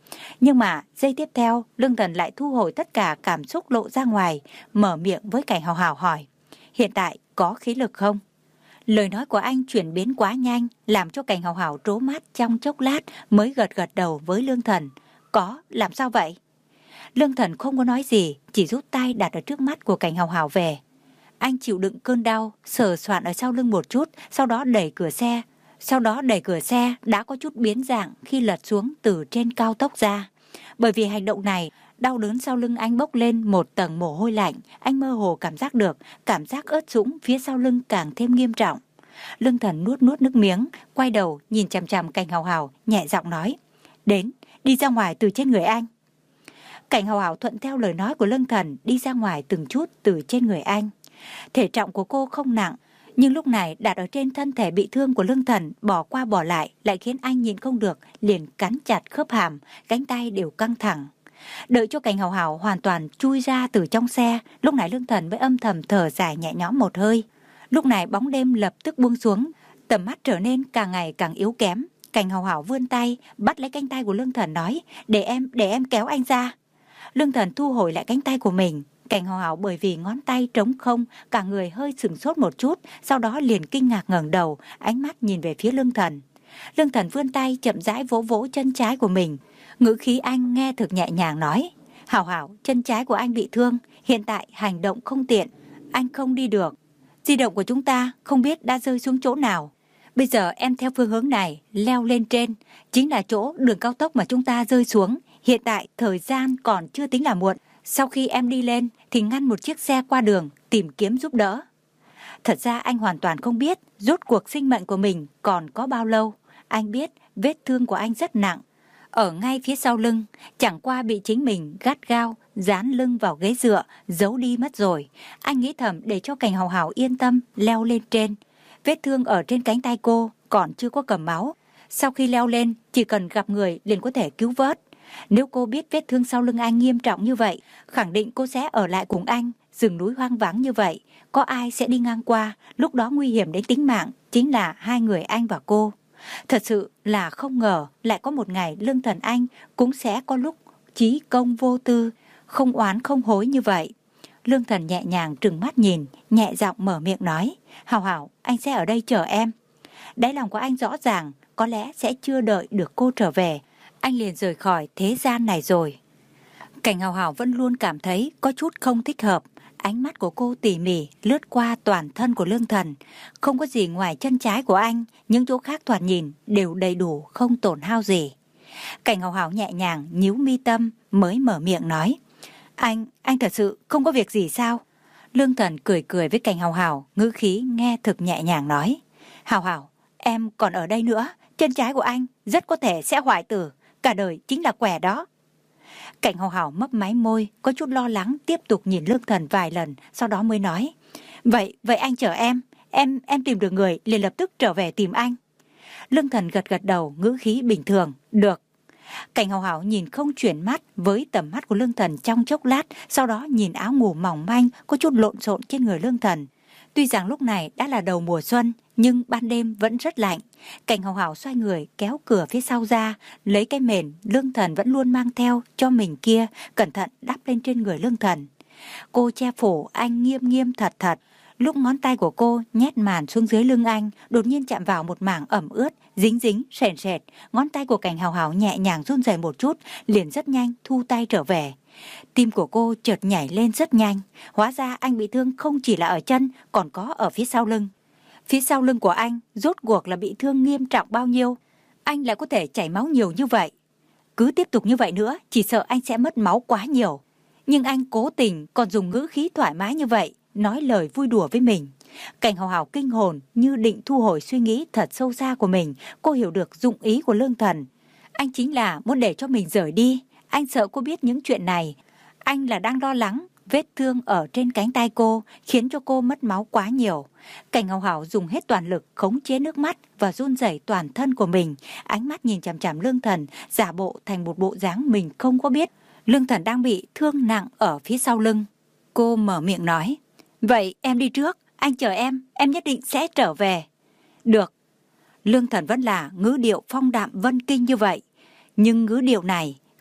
Nhưng mà giây tiếp theo, Lương Thần lại thu hồi tất cả cảm xúc lộ ra ngoài, mở miệng với Cảnh Hào Hào hỏi: hiện tại có khí lực không? Lời nói của anh chuyển biến quá nhanh, làm cho Cảnh Hào Hào trố mắt trong chốc lát mới gật gật đầu với Lương Thần. Có, làm sao vậy? Lương Thần không có nói gì, chỉ rút tay đặt ở trước mắt của Cảnh Hào Hào về. Anh chịu đựng cơn đau, sờ soạn ở sau lưng một chút, sau đó đẩy cửa xe. Sau đó đẩy cửa xe đã có chút biến dạng khi lật xuống từ trên cao tốc ra. Bởi vì hành động này, đau đớn sau lưng anh bốc lên một tầng mồ hôi lạnh. Anh mơ hồ cảm giác được, cảm giác ớt sũng phía sau lưng càng thêm nghiêm trọng. Lương Thần nuốt nuốt nước miếng, quay đầu nhìn chằm chằm Cảnh Hào Hào, nhẹ giọng nói: đến, đi ra ngoài từ trên người anh. Cảnh Hào Hào thuận theo lời nói của Lương Thần đi ra ngoài từng chút từ trên người anh. Thể trọng của cô không nặng, nhưng lúc này đặt ở trên thân thể bị thương của Lương Thần bỏ qua bỏ lại lại khiến anh nhìn không được, liền cắn chặt khớp hàm, cánh tay đều căng thẳng. Đợi cho Cảnh Hào Hào hoàn toàn chui ra từ trong xe, lúc này Lương Thần mới âm thầm thở dài nhẹ nhõm một hơi. Lúc này bóng đêm lập tức buông xuống, tầm mắt trở nên càng ngày càng yếu kém. Cảnh Hào Hào vươn tay bắt lấy cánh tay của Lương Thần nói: để em, để em kéo anh ra. Lương Thần thu hồi lại cánh tay của mình. Cảnh Hào Hào bởi vì ngón tay trống không, cả người hơi sửng sốt một chút, sau đó liền kinh ngạc ngẩng đầu, ánh mắt nhìn về phía Lương Thần. Lương Thần vươn tay chậm rãi vỗ vỗ chân trái của mình, ngữ khí anh nghe thực nhẹ nhàng nói: Hào Hào, chân trái của anh bị thương, hiện tại hành động không tiện, anh không đi được. Di động của chúng ta không biết đã rơi xuống chỗ nào. Bây giờ em theo phương hướng này leo lên trên, chính là chỗ đường cao tốc mà chúng ta rơi xuống. Hiện tại thời gian còn chưa tính là muộn. Sau khi em đi lên thì ngăn một chiếc xe qua đường tìm kiếm giúp đỡ. Thật ra anh hoàn toàn không biết rốt cuộc sinh mệnh của mình còn có bao lâu. Anh biết vết thương của anh rất nặng, ở ngay phía sau lưng, chẳng qua bị chính mình gắt gao dán lưng vào ghế dựa giấu đi mất rồi. Anh nghĩ thầm để cho Cảnh Hào Hào yên tâm leo lên trên. Vết thương ở trên cánh tay cô còn chưa có cầm máu, sau khi leo lên chỉ cần gặp người liền có thể cứu vớt. Nếu cô biết vết thương sau lưng anh nghiêm trọng như vậy, khẳng định cô sẽ ở lại cùng anh. Rừng núi hoang vắng như vậy, có ai sẽ đi ngang qua, lúc đó nguy hiểm đến tính mạng chính là hai người anh và cô. Thật sự là không ngờ lại có một ngày Lương Thần anh cũng sẽ có lúc chí công vô tư, không oán không hối như vậy. Lương Thần nhẹ nhàng trừng mắt nhìn, nhẹ giọng mở miệng nói: Hào Hào, anh sẽ ở đây chờ em. Đáy lòng của anh rõ ràng có lẽ sẽ chưa đợi được cô trở về, anh liền rời khỏi thế gian này rồi. Cảnh Hào Hào vẫn luôn cảm thấy có chút không thích hợp. Ánh mắt của cô tỉ mỉ lướt qua toàn thân của Lương Thần. Không có gì ngoài chân trái của anh, những chỗ khác thoạt nhìn đều đầy đủ, không tổn hao gì. Cảnh Hào Hào nhẹ nhàng nhíu mi tâm mới mở miệng nói: Anh, anh thật sự không có việc gì sao? Lương Thần cười cười với Cảnh Hào Hào, ngữ khí nghe thực nhẹ nhàng nói: Hào Hào, em còn ở đây nữa, chân trái của anh rất có thể sẽ hoại tử, cả đời chính là quẻ đó. Cảnh Hào Hào mấp máy môi, có chút lo lắng tiếp tục nhìn Lương Thần vài lần, sau đó mới nói: Vậy, vậy anh chờ em, em em tìm được người liền lập tức trở về tìm anh. Lương Thần gật gật đầu, ngữ khí bình thường: Được. Cảnh Hào Hào nhìn không chuyển mắt với tầm mắt của Lương Thần trong chốc lát, sau đó nhìn áo ngủ mỏng manh có chút lộn xộn trên người Lương Thần. Tuy rằng lúc này đã là đầu mùa xuân, nhưng ban đêm vẫn rất lạnh. Cảnh Hào Hào xoay người kéo cửa phía sau ra, lấy cái mền Lương Thần vẫn luôn mang theo cho mình kia, cẩn thận đắp lên trên người Lương Thần. Cô che phủ anh nghiêm nghiêm thật thật. Lúc ngón tay của cô nhét màn xuống dưới lưng anh, đột nhiên chạm vào một mảng ẩm ướt, dính dính, sền sệt. Ngón tay của Cảnh Hào Hào nhẹ nhàng run rẩy một chút, liền rất nhanh thu tay trở về. Tim của cô chợt nhảy lên rất nhanh. Hóa ra anh bị thương không chỉ là ở chân, còn có ở phía sau lưng. Phía sau lưng của anh rốt cuộc là bị thương nghiêm trọng bao nhiêu? Anh lại có thể chảy máu nhiều như vậy. Cứ tiếp tục như vậy nữa, chỉ sợ anh sẽ mất máu quá nhiều. Nhưng anh cố tình còn dùng ngữ khí thoải mái như vậy, nói lời vui đùa với mình. Cảnh Hào Hào kinh hồn, như định thu hồi suy nghĩ thật sâu xa của mình. Cô hiểu được dụng ý của Lương Thần. Anh chính là muốn để cho mình rời đi. Anh sợ cô biết những chuyện này. Anh là đang lo lắng vết thương ở trên cánh tay cô khiến cho cô mất máu quá nhiều. Cảnh Hào Hào dùng hết toàn lực khống chế nước mắt và run rẩy toàn thân của mình. Ánh mắt nhìn chằm chằm Lương Thần, giả bộ thành một bộ dáng mình không có biết Lương Thần đang bị thương nặng ở phía sau lưng. Cô mở miệng nói: Vậy em đi trước, anh chờ em, em nhất định sẽ trở về. Được. Lương Thần vẫn là ngữ điệu phong đạm vân kinh như vậy, nhưng ngữ điệu này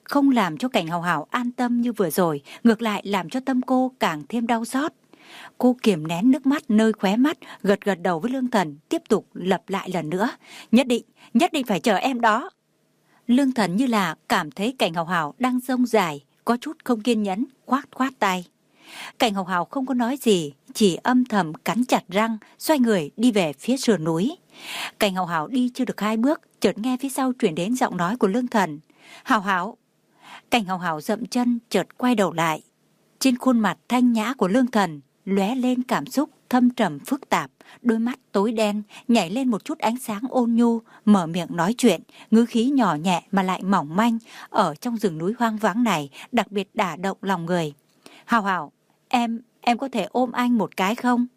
không làm cho Cảnh Hào Hào an tâm như vừa rồi, ngược lại làm cho tâm cô càng thêm đau xót. Cô kiềm nén nước mắt nơi khóe mắt, gật gật đầu với Lương Thần, tiếp tục lặp lại lần nữa. Nhất định, nhất định phải chờ em đó. Lương Thần như là cảm thấy Cảnh Hào Hào đang rông dài, có chút không kiên nhẫn, khoát khoát tay. Cảnh Hào Hào không có nói gì, chỉ âm thầm cắn chặt răng, xoay người đi về phía sườn núi. Cảnh Hào Hào đi chưa được hai bước, chợt nghe phía sau truyền đến giọng nói của Lương Thần. Hào Hào. Cảnh Hào Hào dậm chân, chợt quay đầu lại. Trên khuôn mặt thanh nhã của Lương Thần lóe lên cảm xúc thâm trầm phức tạp, đôi mắt tối đen nhảy lên một chút ánh sáng ôn nhu, mở miệng nói chuyện, ngữ khí nhỏ nhẹ mà lại mỏng manh, ở trong rừng núi hoang vắng này đặc biệt đả động lòng người. Hào Hào, em, em có thể ôm anh một cái không?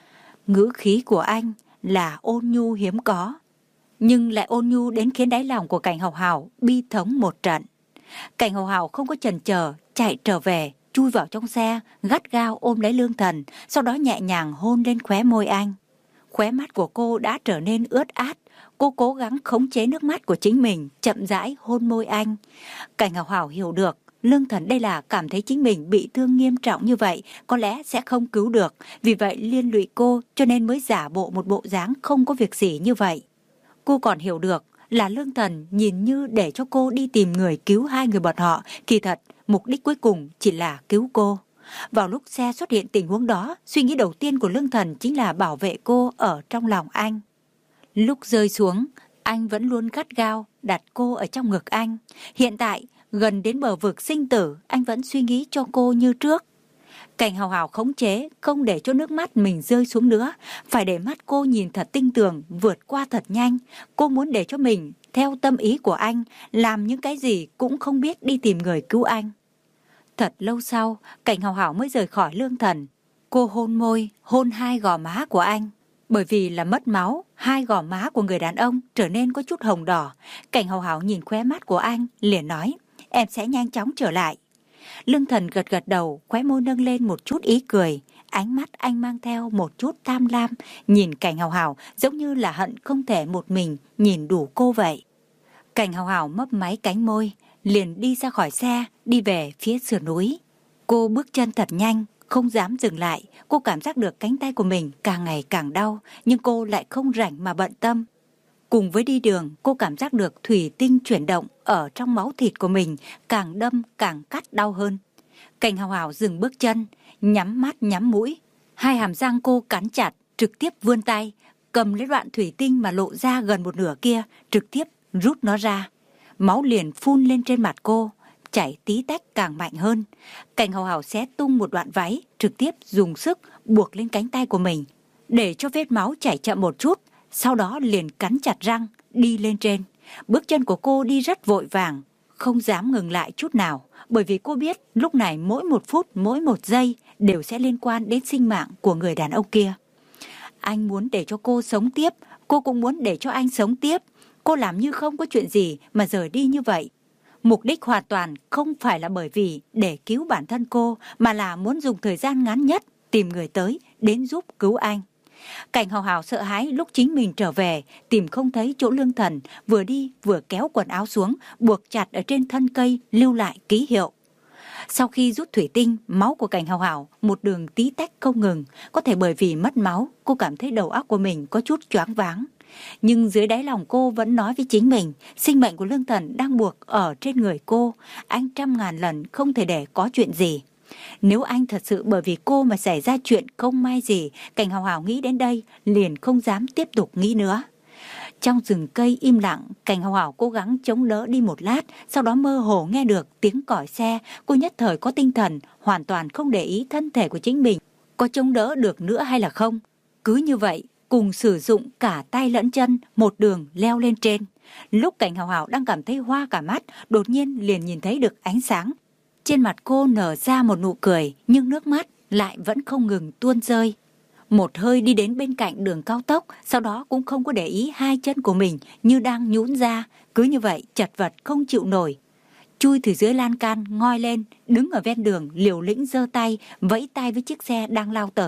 Ngữ khí của anh là ôn nhu hiếm có, nhưng lại ôn nhu đến khiến đáy lòng của Cảnh Hào Hào bi thống một trận. Cảnh Hào Hào không có chần chờ, chạy trở về, chui vào trong xe, gắt gao ôm lấy Lương Thần, sau đó nhẹ nhàng hôn lên khóe môi anh. Khóe mắt của cô đã trở nên ướt át, cô cố gắng khống chế nước mắt của chính mình, chậm rãi hôn môi anh. Cảnh Hào Hào hiểu được, Lương Thần đây là cảm thấy chính mình bị thương nghiêm trọng như vậy, có lẽ sẽ không cứu được, vì vậy liên lụy cô cho nên mới giả bộ một bộ dáng không có việc gì như vậy. Cô còn hiểu được là Lương Thần nhìn như để cho cô đi tìm người cứu hai người bọn họ, kỳ thật mục đích cuối cùng chỉ là cứu cô. Vào lúc xe xuất hiện tình huống đó, suy nghĩ đầu tiên của Lương Thần chính là bảo vệ cô ở trong lòng anh. Lúc rơi xuống, anh vẫn luôn gắt gao đặt cô ở trong ngực anh. Hiện tại, gần đến bờ vực sinh tử, anh vẫn suy nghĩ cho cô như trước. Cảnh Hào Hào khống chế, không để cho nước mắt mình rơi xuống nữa, phải để mắt cô nhìn thật tinh tường, vượt qua thật nhanh. Cô muốn để cho mình theo tâm ý của anh, làm những cái gì cũng không biết đi tìm người cứu anh. Thật lâu sau, Cảnh Hào Hào mới rời khỏi Lương Thần. Cô hôn môi, hôn hai gò má của anh. Bởi vì là mất máu, hai gò má của người đàn ông trở nên có chút hồng đỏ. Cảnh Hào Hào nhìn khóe mắt của anh, liền nói, em sẽ nhanh chóng trở lại. Lương Thần gật gật đầu, khóe môi nâng lên một chút ý cười. Ánh mắt anh mang theo một chút tham lam, nhìn Cảnh Hào Hào giống như là hận không thể một mình nhìn đủ cô vậy. Cảnh Hào Hào mấp máy cánh môi, liền đi ra khỏi xe, đi về phía sườn núi. Cô bước chân thật nhanh, không dám dừng lại. Cô cảm giác được cánh tay của mình càng ngày càng đau, nhưng cô lại không rảnh mà bận tâm. Cùng với đi đường, cô cảm giác được thủy tinh chuyển động ở trong máu thịt của mình, càng đâm càng cắt đau hơn. Cảnh Hào Hào dừng bước chân, nhắm mắt nhắm mũi. Hai hàm răng cô cắn chặt, trực tiếp vươn tay, cầm lấy đoạn thủy tinh mà lộ ra gần một nửa kia, trực tiếp rút nó ra. Máu liền phun lên trên mặt cô, chảy tí tách càng mạnh hơn. Cảnh Hào Hào xé tung một đoạn váy, trực tiếp dùng sức buộc lên cánh tay của mình, để cho vết máu chảy chậm một chút, sau đó liền cắn chặt răng, đi lên trên. Bước chân của cô đi rất vội vàng, không dám ngừng lại chút nào, bởi vì cô biết lúc này mỗi một phút, mỗi một giây đều sẽ liên quan đến sinh mạng của người đàn ông kia. Anh muốn để cho cô sống tiếp, cô cũng muốn để cho anh sống tiếp. Cô làm như không có chuyện gì mà rời đi như vậy. Mục đích hoàn toàn không phải là bởi vì để cứu bản thân cô, mà là muốn dùng thời gian ngắn nhất tìm người tới đến giúp cứu anh. Cảnh Hào Hào sợ hãi lúc chính mình trở về, tìm không thấy chỗ Lương Thần, vừa đi vừa kéo quần áo xuống, buộc chặt ở trên thân cây, lưu lại ký hiệu. Sau khi rút thủy tinh, máu của Cảnh Hào Hào một đường tí tách không ngừng. Có thể bởi vì mất máu, cô cảm thấy đầu óc của mình có chút choáng váng. Nhưng dưới đáy lòng cô vẫn nói với chính mình, sinh mệnh của Lương Thần đang buộc ở trên người cô. Anh trăm ngàn lần không thể để có chuyện gì. Nếu anh thật sự bởi vì cô mà xảy ra chuyện không may gì, Cảnh Hào Hào nghĩ đến đây liền không dám tiếp tục nghĩ nữa. Trong rừng cây im lặng, Cảnh Hào Hào cố gắng chống đỡ đi một lát, sau đó mơ hồ nghe được tiếng còi xe. Cô nhất thời có tinh thần, hoàn toàn không để ý thân thể của chính mình có chống đỡ được nữa hay là không. Cứ như vậy, cùng sử dụng cả tay lẫn chân, một đường leo lên trên. Lúc Cảnh Hào Hào đang cảm thấy hoa cả mắt, đột nhiên liền nhìn thấy được ánh sáng. Trên mặt cô nở ra một nụ cười, nhưng nước mắt lại vẫn không ngừng tuôn rơi. Một hơi đi đến bên cạnh đường cao tốc, sau đó cũng không có để ý hai chân của mình như đang nhũn ra, cứ như vậy chật vật không chịu nổi. Chui từ dưới lan can ngoi lên, đứng ở ven đường liều lĩnh giơ tay, vẫy tay với chiếc xe đang lao tới.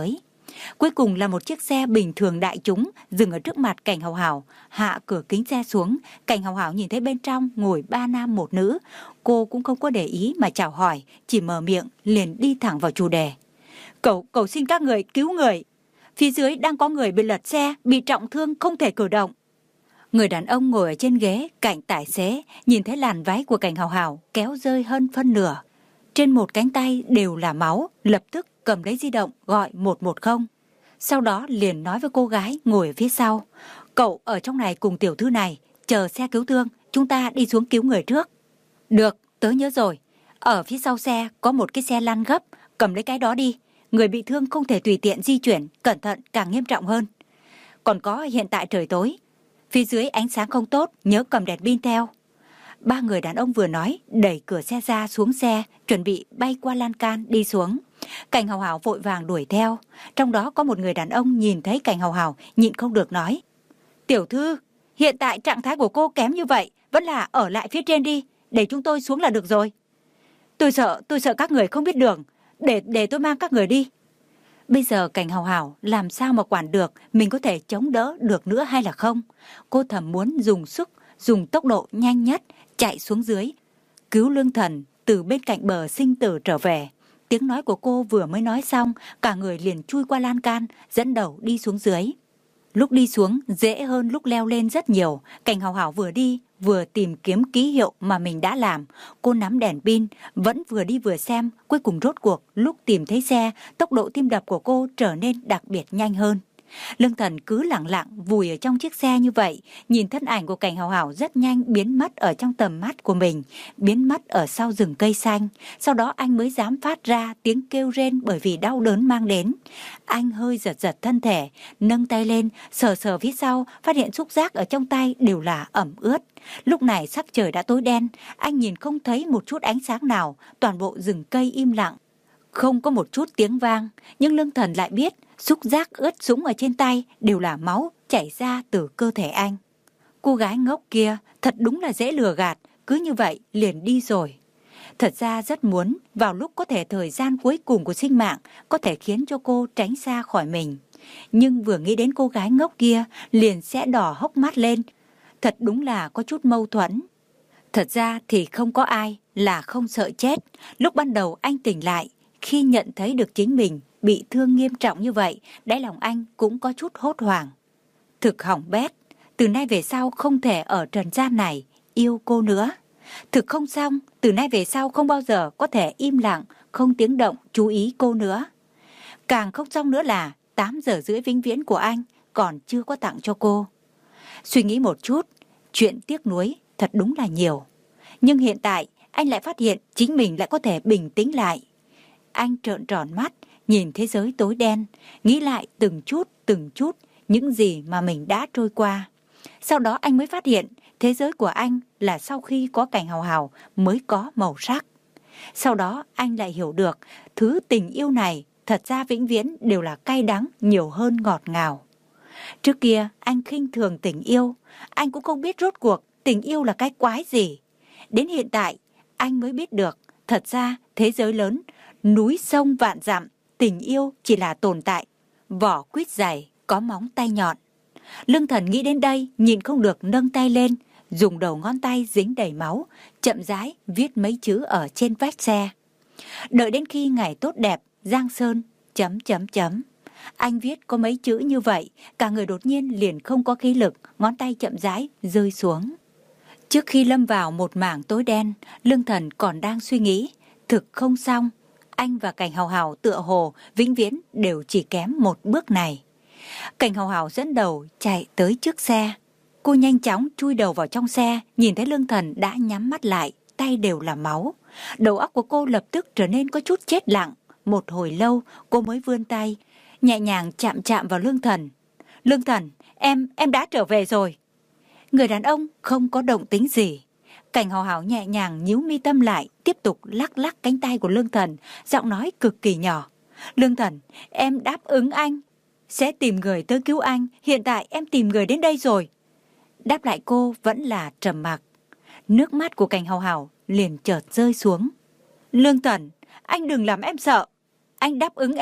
Cuối cùng là một chiếc xe bình thường đại chúng dừng ở trước mặt Cảnh Hào Hào. Hạ cửa kính xe xuống, Cảnh Hào Hào nhìn thấy bên trong ngồi ba nam một nữ. Cô cũng không có để ý mà chào hỏi, chỉ mở miệng liền đi thẳng vào chủ đề. Cầu, cầu xin các người cứu người. Phía dưới đang có người bị lật xe, bị trọng thương không thể cử động. Người đàn ông ngồi ở trên ghế cạnh tài xế, nhìn thấy làn váy của Cảnh Hào Hào kéo rơi hơn phân nửa. Trên một cánh tay đều là máu, lập tức cầm lấy di động gọi một một không. Sau đó liền nói với cô gái ngồi ở phía sau. Cậu ở trong này cùng tiểu thư này, chờ xe cứu thương, chúng ta đi xuống cứu người trước. Được, tớ nhớ rồi. Ở phía sau xe có một cái xe lăn gấp, cầm lấy cái đó đi. Người bị thương không thể tùy tiện di chuyển, cẩn thận càng nghiêm trọng hơn. Còn có hiện tại trời tối, phía dưới ánh sáng không tốt, nhớ cầm đèn pin theo. Ba người đàn ông vừa nói, đẩy cửa xe ra xuống xe, chuẩn bị bay qua lan can đi xuống. Cảnh Hào Hào vội vàng đuổi theo. Trong đó có một người đàn ông nhìn thấy Cảnh Hào Hào, nhịn không được nói. Tiểu thư, hiện tại trạng thái của cô kém như vậy, vẫn là ở lại phía trên đi, để chúng tôi xuống là được rồi. Tôi sợ, tôi sợ các người không biết đường, để, để tôi mang các người đi. Bây giờ Cảnh Hào Hào làm sao mà quản được mình có thể chống đỡ được nữa hay là không. Cô thầm muốn dùng sức, dùng tốc độ nhanh nhất, chạy xuống dưới, cứu Lương Thần từ bên cạnh bờ sinh tử trở về. Tiếng nói của cô vừa mới nói xong, cả người liền chui qua lan can, dẫn đầu đi xuống dưới. Lúc đi xuống dễ hơn lúc leo lên rất nhiều. Cảnh Hào Hào vừa đi vừa tìm kiếm ký hiệu mà mình đã làm. Cô nắm đèn pin, vẫn vừa đi vừa xem. Cuối cùng rốt cuộc lúc tìm thấy xe, tốc độ tim đập của cô trở nên đặc biệt nhanh hơn. Lương Thần cứ lặng lặng vùi ở trong chiếc xe như vậy, nhìn thân ảnh của Cảnh Hào Hào rất nhanh biến mất ở trong tầm mắt của mình, biến mất ở sau rừng cây xanh. Sau đó anh mới dám phát ra tiếng kêu rên bởi vì đau đớn mang đến. Anh hơi giật giật thân thể, nâng tay lên, sờ sờ phía sau, phát hiện xúc giác ở trong tay đều là ẩm ướt. Lúc này sắc trời đã tối đen, anh nhìn không thấy một chút ánh sáng nào, toàn bộ rừng cây im lặng. Không có một chút tiếng vang, nhưng Lương Thần lại biết xúc giác ướt sũng ở trên tay đều là máu chảy ra từ cơ thể anh. Cô gái ngốc kia thật đúng là dễ lừa gạt, cứ như vậy liền đi rồi. Thật ra rất muốn vào lúc có thể thời gian cuối cùng của sinh mạng có thể khiến cho cô tránh xa khỏi mình. Nhưng vừa nghĩ đến cô gái ngốc kia liền sẽ đỏ hốc mắt lên. Thật đúng là có chút mâu thuẫn. Thật ra thì không có ai là không sợ chết. Lúc ban đầu anh tỉnh lại, khi nhận thấy được chính mình bị thương nghiêm trọng như vậy, đáy lòng anh cũng có chút hốt hoảng. Thực hỏng bét, từ nay về sau không thể ở trần gian này yêu cô nữa. Thực không xong, từ nay về sau không bao giờ có thể im lặng, không tiếng động chú ý cô nữa. Càng không xong nữa là tám giờ rưỡi vĩnh viễn của anh còn chưa có tặng cho cô. Suy nghĩ một chút, chuyện tiếc nuối thật đúng là nhiều. Nhưng hiện tại anh lại phát hiện chính mình lại có thể bình tĩnh lại. Anh trợn tròn mắt, nhìn thế giới tối đen, nghĩ lại từng chút từng chút những gì mà mình đã trôi qua. Sau đó anh mới phát hiện thế giới của anh là sau khi có Cảnh Hào Hào mới có màu sắc. Sau đó anh lại hiểu được thứ tình yêu này thật ra vĩnh viễn đều là cay đắng nhiều hơn ngọt ngào. Trước kia anh khinh thường tình yêu, anh cũng không biết rốt cuộc tình yêu là cái quái gì. Đến hiện tại anh mới biết được thật ra thế giới lớn, núi sông vạn dặm, tình yêu chỉ là tồn tại, vỏ quýt dày, có móng tay nhọn. Lương Thần nghĩ đến đây, nhìn không được nâng tay lên, dùng đầu ngón tay dính đầy máu, chậm rãi viết mấy chữ ở trên vách xe. Đợi đến khi ngày tốt đẹp, Giang Sơn, chấm chấm chấm. Anh viết có mấy chữ như vậy, cả người đột nhiên liền không có khí lực, ngón tay chậm rãi rơi xuống. Trước khi lâm vào một mảng tối đen, Lương Thần còn đang suy nghĩ, thực không xong. Anh và Cảnh Hào Hào tựa hồ vĩnh viễn đều chỉ kém một bước này. Cảnh Hào Hào dẫn đầu chạy tới trước xe. Cô nhanh chóng chui đầu vào trong xe, nhìn thấy Lương Thần đã nhắm mắt lại, tay đều là máu. Đầu óc của cô lập tức trở nên có chút chết lặng. Một hồi lâu cô mới vươn tay, nhẹ nhàng chạm chạm vào Lương Thần. Lương Thần, em, em đã trở về rồi. Người đàn ông không có động tính gì. Cảnh Hào Hào nhẹ nhàng nhíu mi tâm lại, tiếp tục lắc lắc cánh tay của Lương Thần, giọng nói cực kỳ nhỏ. Lương Thần, em đáp ứng anh, sẽ tìm người tới cứu anh, hiện tại em tìm người đến đây rồi. Đáp lại cô vẫn là trầm mặc. Nước mắt của Cảnh Hào Hào liền chợt rơi xuống. Lương Thần, anh đừng làm em sợ. Anh đáp ứng em,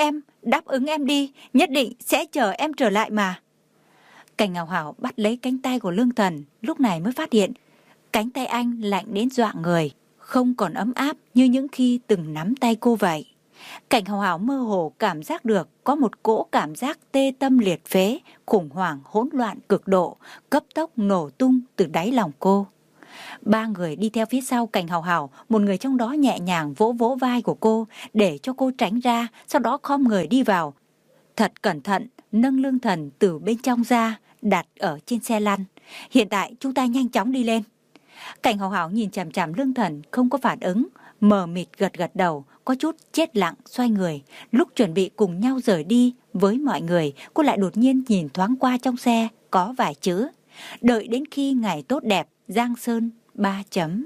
đáp ứng em đi, nhất định sẽ chờ em trở lại mà. Cảnh Hào Hào bắt lấy cánh tay của Lương Thần, lúc này mới phát hiện cánh tay anh lạnh đến dọa người, không còn ấm áp như những khi từng nắm tay cô vậy. Cảnh Hào Hào mơ hồ cảm giác được có một cỗ cảm giác tê tâm liệt phế, khủng hoảng hỗn loạn cực độ, cấp tốc nổ tung từ đáy lòng cô. Ba người đi theo phía sau Cảnh Hào Hào, một người trong đó nhẹ nhàng vỗ vỗ vai của cô để cho cô tránh ra, sau đó khom người đi vào. Thật cẩn thận nâng Lương Thần từ bên trong ra, đặt ở trên xe lăn. Hiện tại chúng ta nhanh chóng đi lên. Cảnh Hào Hào nhìn chằm chằm Lương Thần không có phản ứng, mờ mịt gật gật đầu, có chút chết lặng xoay người. Lúc chuẩn bị cùng nhau rời đi với mọi người, cô lại đột nhiên nhìn thoáng qua trong xe có vài chữ: đợi đến khi ngày tốt đẹp, Giang Sơn ba chấm.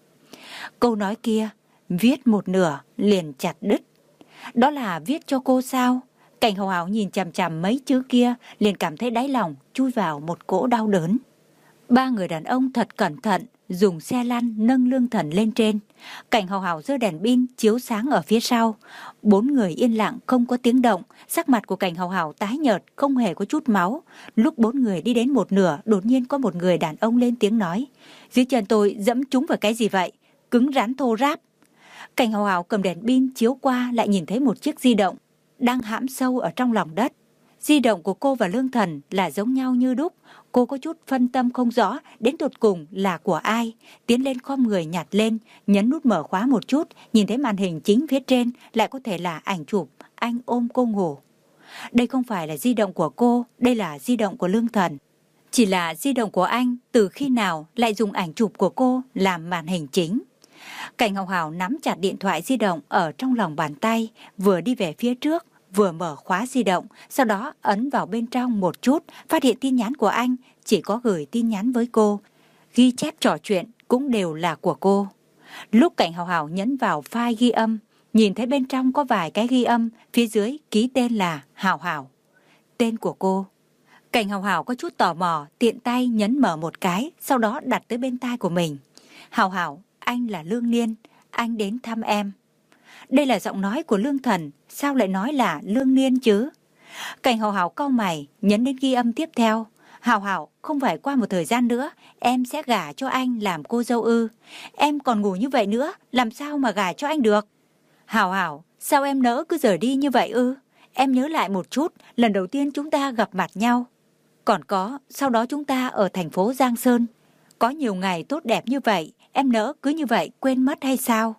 Câu nói kia viết một nửa liền chặt đứt. Đó là viết cho cô sao? Cảnh Hào Hào nhìn chằm chằm mấy chữ kia, liền cảm thấy đáy lòng chui vào một cỗ đau đớn. Ba người đàn ông thật cẩn thận dùng xe lăn nâng Lương Thần lên trên. Cảnh Hào Hào giơ đèn pin chiếu sáng ở phía sau. Bốn người yên lặng không có tiếng động. Sắc mặt của Cảnh Hào Hào tái nhợt, không hề có chút máu. Lúc bốn người đi đến một nửa, đột nhiên có một người đàn ông lên tiếng nói: dưới chân tôi dẫm trúng vào cái gì vậy? Cứng rắn thô ráp. Cảnh Hào Hào cầm đèn pin chiếu qua, lại nhìn thấy một chiếc di động đang hãm sâu ở trong lòng đất. Di động của cô và Lương Thần là giống nhau như đúc. Cô có chút phân tâm không rõ đến tột cùng là của ai. Tiến lên khom người nhặt lên, nhấn nút mở khóa một chút, nhìn thấy màn hình chính phía trên lại có thể là ảnh chụp anh ôm cô ngủ. Đây không phải là di động của cô, đây là di động của Lương Thần. Chỉ là di động của anh từ khi nào lại dùng ảnh chụp của cô làm màn hình chính. Cảnh Hào Hào nắm chặt điện thoại di động ở trong lòng bàn tay, vừa đi về phía trước, vừa mở khóa di động, sau đó ấn vào bên trong một chút, phát hiện tin nhắn của anh chỉ có gửi tin nhắn với cô. Ghi chép trò chuyện cũng đều là của cô. Lúc Cảnh Hào Hào nhấn vào file ghi âm, nhìn thấy bên trong có vài cái ghi âm, phía dưới ký tên là Hào Hào. Tên của cô. Cảnh Hào Hào có chút tò mò, tiện tay nhấn mở một cái, sau đó đặt tới bên tai của mình. Hào Hào, anh là Lương Niên, anh đến thăm em. Đây là giọng nói của Lương Thần, sao lại nói là Lương Niên chứ? Cảnh Hào Hào cau mày, nhấn đến ghi âm tiếp theo. Hào Hào, không phải qua một thời gian nữa em sẽ gả cho anh làm cô dâu ư? Em còn ngủ như vậy nữa, làm sao mà gả cho anh được? Hào Hào, sao em nỡ cứ rời đi như vậy ư? Em nhớ lại một chút, lần đầu tiên chúng ta gặp mặt nhau. Còn có, sau đó chúng ta ở thành phố Giang Sơn. Có nhiều ngày tốt đẹp như vậy, em nỡ cứ như vậy quên mất hay sao?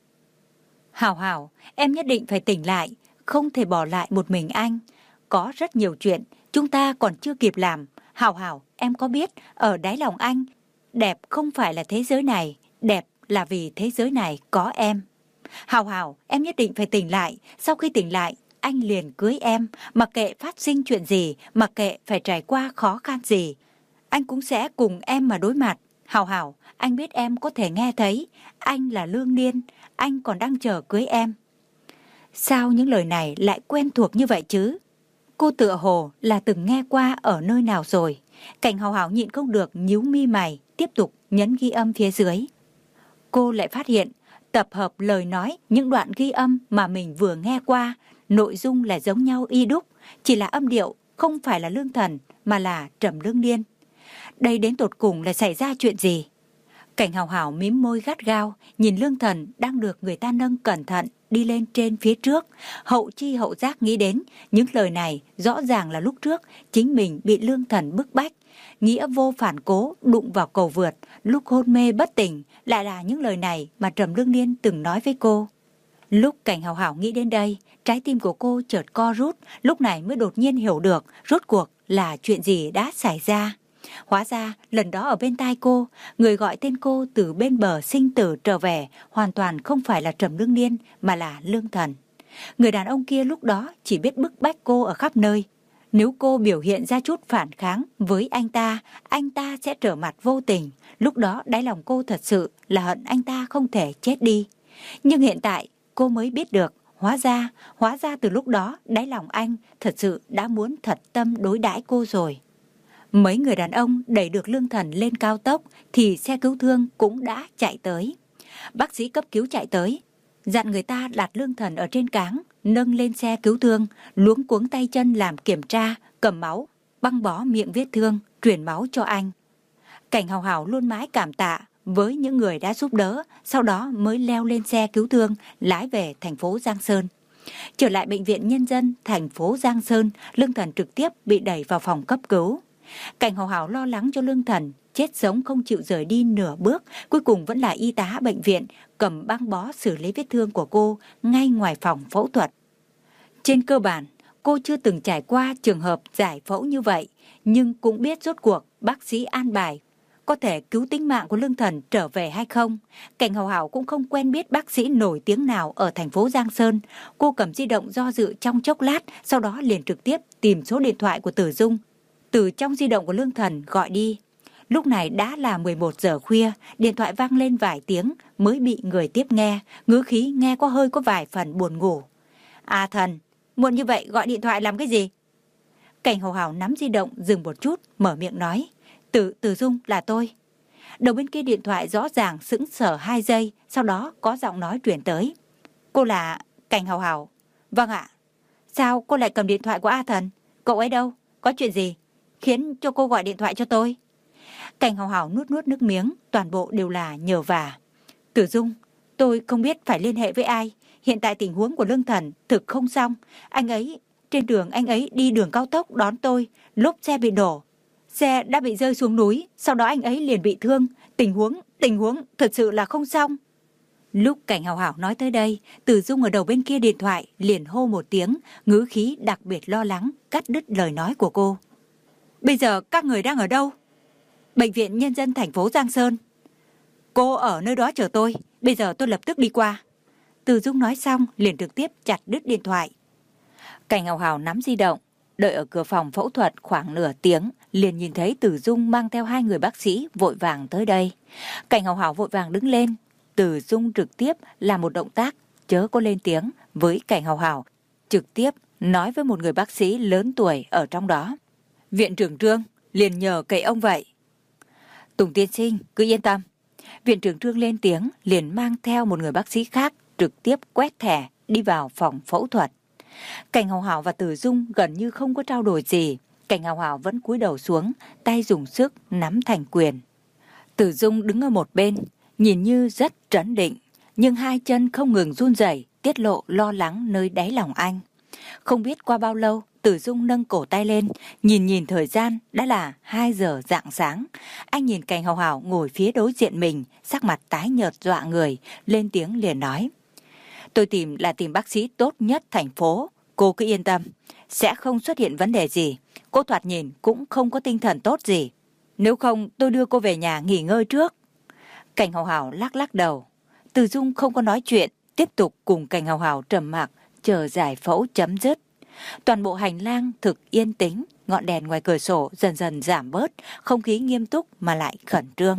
Hào Hào, em nhất định phải tỉnh lại, không thể bỏ lại một mình anh. Có rất nhiều chuyện chúng ta còn chưa kịp làm. Hào Hào, em có biết ở đáy lòng anh, đẹp không phải là thế giới này, đẹp là vì thế giới này có em. Hào Hào, em nhất định phải tỉnh lại, sau khi tỉnh lại, anh liền cưới em, mặc kệ phát sinh chuyện gì, mặc kệ phải trải qua khó khăn gì. Anh cũng sẽ cùng em mà đối mặt. Hào Hào, anh biết em có thể nghe thấy, anh là Lương Niên, anh còn đang chờ cưới em. Sao những lời này lại quen thuộc như vậy chứ? Cô tựa hồ là từng nghe qua ở nơi nào rồi. Cảnh Hào Hào nhịn không được nhíu mi mày, tiếp tục nhấn ghi âm phía dưới. Cô lại phát hiện tập hợp lời nói những đoạn ghi âm mà mình vừa nghe qua, nội dung là giống nhau y đúc, chỉ là âm điệu không phải là Lương Thần mà là Trầm Lương Niên. Đây đến tột cùng là xảy ra chuyện gì? Cảnh Hào Hào mím môi gắt gao, nhìn Lương Thần đang được người ta nâng cẩn thận đi lên trên phía trước. Hậu chi hậu giác nghĩ đến những lời này rõ ràng là lúc trước chính mình bị Lương Thần bức bách, nghĩa vô phản cố đụng vào cầu vượt, lúc hôn mê bất tỉnh lại là những lời này mà Trầm Lương Niên từng nói với cô. Lúc Cảnh Hào Hào nghĩ đến đây, trái tim của cô chợt co rút, lúc này mới đột nhiên hiểu được rốt cuộc là chuyện gì đã xảy ra. Hóa ra lần đó ở bên tai cô, người gọi tên cô từ bên bờ sinh tử trở về hoàn toàn không phải là Trầm Lương Niên mà là Lương Thần. Người đàn ông kia lúc đó chỉ biết bức bách cô ở khắp nơi. Nếu cô biểu hiện ra chút phản kháng với anh ta, anh ta sẽ trở mặt vô tình. Lúc đó đáy lòng cô thật sự là hận anh ta không thể chết đi. Nhưng hiện tại cô mới biết được, hóa ra, hóa ra từ lúc đó đáy lòng anh thật sự đã muốn thật tâm đối đãi cô rồi. Mấy người đàn ông đẩy được Lương Thần lên cao tốc thì xe cứu thương cũng đã chạy tới. Bác sĩ cấp cứu chạy tới, dặn người ta đặt Lương Thần ở trên cáng, nâng lên xe cứu thương, luống cuống tay chân làm kiểm tra, cầm máu, băng bó miệng vết thương, truyền máu cho anh. Cảnh Hào Hào luôn mãi cảm tạ với những người đã giúp đỡ, sau đó mới leo lên xe cứu thương, lái về thành phố Giang Sơn. Trở lại bệnh viện nhân dân thành phố Giang Sơn, Lương Thần trực tiếp bị đẩy vào phòng cấp cứu. Cảnh Hào Hào lo lắng cho Lương Thần, chết sống không chịu rời đi nửa bước, cuối cùng vẫn là y tá bệnh viện cầm băng bó xử lý vết thương của cô ngay ngoài phòng phẫu thuật. Trên cơ bản, cô chưa từng trải qua trường hợp giải phẫu như vậy, nhưng cũng biết rốt cuộc bác sĩ an bài có thể cứu tính mạng của Lương Thần trở về hay không. Cảnh Hào Hào cũng không quen biết bác sĩ nổi tiếng nào ở thành phố Giang Sơn. Cô cầm di động do dự trong chốc lát, sau đó liền trực tiếp tìm số điện thoại của Tử Dung. Từ trong di động của Lương Thần gọi đi. Lúc này đã là mười một giờ khuya, điện thoại vang lên vài tiếng mới bị người tiếp nghe, ngữ khí nghe có hơi có vài phần buồn ngủ. À Thần, muộn như vậy gọi điện thoại làm cái gì? Cảnh Hào Hào nắm di động dừng một chút, mở miệng nói. Tử, Tử Dung là tôi. Đầu bên kia điện thoại rõ ràng sững sờ hai giây, sau đó có giọng nói truyền tới. Cô là Cảnh Hào Hào. Vâng ạ. Sao cô lại cầm điện thoại của A Thần? Cậu ấy đâu? Có chuyện gì khiến cho cô gọi điện thoại cho tôi? Cảnh Hào Hào nuốt nuốt nước miếng, toàn bộ đều là nhờ vả. Tử Dung, tôi không biết phải liên hệ với ai. Hiện tại tình huống của Lương Thần thực không xong. Anh ấy, trên đường anh ấy đi đường cao tốc đón tôi, lốp xe bị đổ. Xe đã bị rơi xuống núi, sau đó anh ấy liền bị thương. Tình huống, tình huống thật sự là không xong. Lúc Cảnh Hào Hào nói tới đây, Tử Dung ở đầu bên kia điện thoại liền hô một tiếng, ngữ khí đặc biệt lo lắng, cắt đứt lời nói của cô. Bây giờ các người đang ở đâu? Bệnh viện Nhân dân thành phố Giang Sơn. Cô ở nơi đó chờ tôi, bây giờ tôi lập tức đi qua. Tử Dung nói xong liền trực tiếp chặt đứt điện thoại. Cảnh Hào Hào nắm di động, đợi ở cửa phòng phẫu thuật khoảng nửa tiếng, liền nhìn thấy Tử Dung mang theo hai người bác sĩ vội vàng tới đây. Cảnh Hào Hào vội vàng đứng lên, Tử Dung trực tiếp làm một động tác, chớ có lên tiếng với Cảnh Hào Hào, trực tiếp nói với một người bác sĩ lớn tuổi ở trong đó. Viện trưởng Trương liền nhờ cậy ông vậy. Tùng tiên sinh cứ yên tâm. Viện trưởng Trương lên tiếng liền mang theo một người bác sĩ khác trực tiếp quét thẻ đi vào phòng phẫu thuật. Cảnh Hào Hào và Tử Dung gần như không có trao đổi gì. Cảnh Hào Hào vẫn cúi đầu xuống, tay dùng sức nắm thành quyền. Tử Dung đứng ở một bên, nhìn như rất trấn định, nhưng hai chân không ngừng run rẩy, tiết lộ lo lắng nơi đáy lòng anh. Không biết qua bao lâu, Tử Dung nâng cổ tay lên, nhìn nhìn thời gian đã là hai giờ rạng sáng. Anh nhìn Cảnh Hào Hào ngồi phía đối diện mình, sắc mặt tái nhợt dọa người, lên tiếng liền nói. Tôi tìm là tìm bác sĩ tốt nhất thành phố, cô cứ yên tâm, sẽ không xuất hiện vấn đề gì. Cô thoạt nhìn cũng không có tinh thần tốt gì. Nếu không tôi đưa cô về nhà nghỉ ngơi trước. Cảnh Hào Hào lắc lắc đầu. Tử Dung không có nói chuyện, tiếp tục cùng Cảnh Hào Hào trầm mặc chờ giải phẫu chấm dứt. Toàn bộ hành lang thực yên tĩnh, ngọn đèn ngoài cửa sổ dần dần giảm bớt, không khí nghiêm túc mà lại khẩn trương.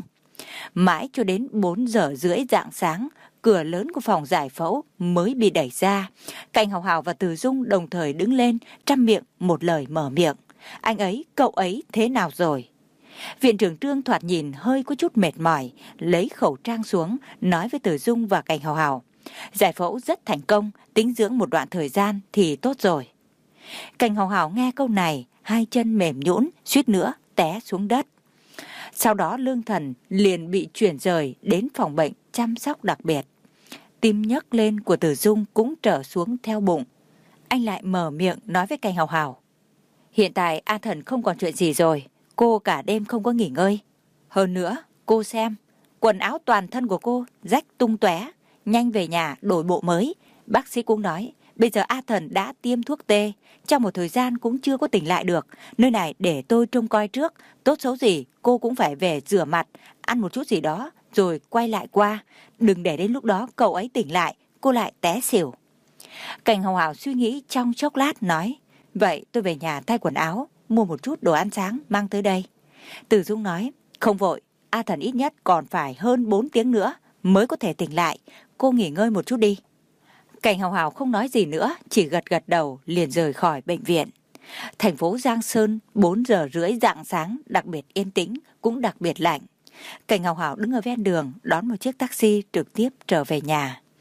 Mãi cho đến bốn giờ rưỡi rạng sáng, cửa lớn của phòng giải phẫu mới bị đẩy ra. Cảnh Hào Hào và Tử Dung đồng thời đứng lên, trăm miệng một lời mở miệng. Anh ấy, cậu ấy thế nào rồi? Viện trưởng Trương thoạt nhìn hơi có chút mệt mỏi, lấy khẩu trang xuống, nói với Tử Dung và Cảnh Hào Hào. Giải phẫu rất thành công, tĩnh dưỡng một đoạn thời gian thì tốt rồi. Cảnh Hào Hào nghe câu này, hai chân mềm nhũn, suýt nữa té xuống đất. Sau đó Lương Thần liền bị chuyển rời đến phòng bệnh chăm sóc đặc biệt. Tim nhấc lên của Tử Dung cũng trở xuống theo bụng. Anh lại mở miệng nói với Cảnh Hào Hào. Hiện tại A Thần không còn chuyện gì rồi, cô cả đêm không có nghỉ ngơi. Hơn nữa, cô xem, quần áo toàn thân của cô rách tung tóe, nhanh về nhà đổi bộ mới. Bác sĩ cũng nói, bây giờ A Thần đã tiêm thuốc tê, trong một thời gian cũng chưa có tỉnh lại được. Nơi này để tôi trông coi trước, tốt xấu gì cô cũng phải về rửa mặt, ăn một chút gì đó, rồi quay lại qua. Đừng để đến lúc đó cậu ấy tỉnh lại, cô lại té xỉu. Cảnh Hào Hào suy nghĩ trong chốc lát nói, vậy tôi về nhà thay quần áo, mua một chút đồ ăn sáng mang tới đây. Tử Dung nói, không vội, A Thần ít nhất còn phải hơn bốn tiếng nữa mới có thể tỉnh lại, cô nghỉ ngơi một chút đi. Cảnh Hào Hào không nói gì nữa, chỉ gật gật đầu liền rời khỏi bệnh viện. Thành phố Giang Sơn bốn giờ rưỡi rạng sáng đặc biệt yên tĩnh, cũng đặc biệt lạnh. Cảnh Hào Hào đứng ở ven đường đón một chiếc taxi trực tiếp trở về nhà.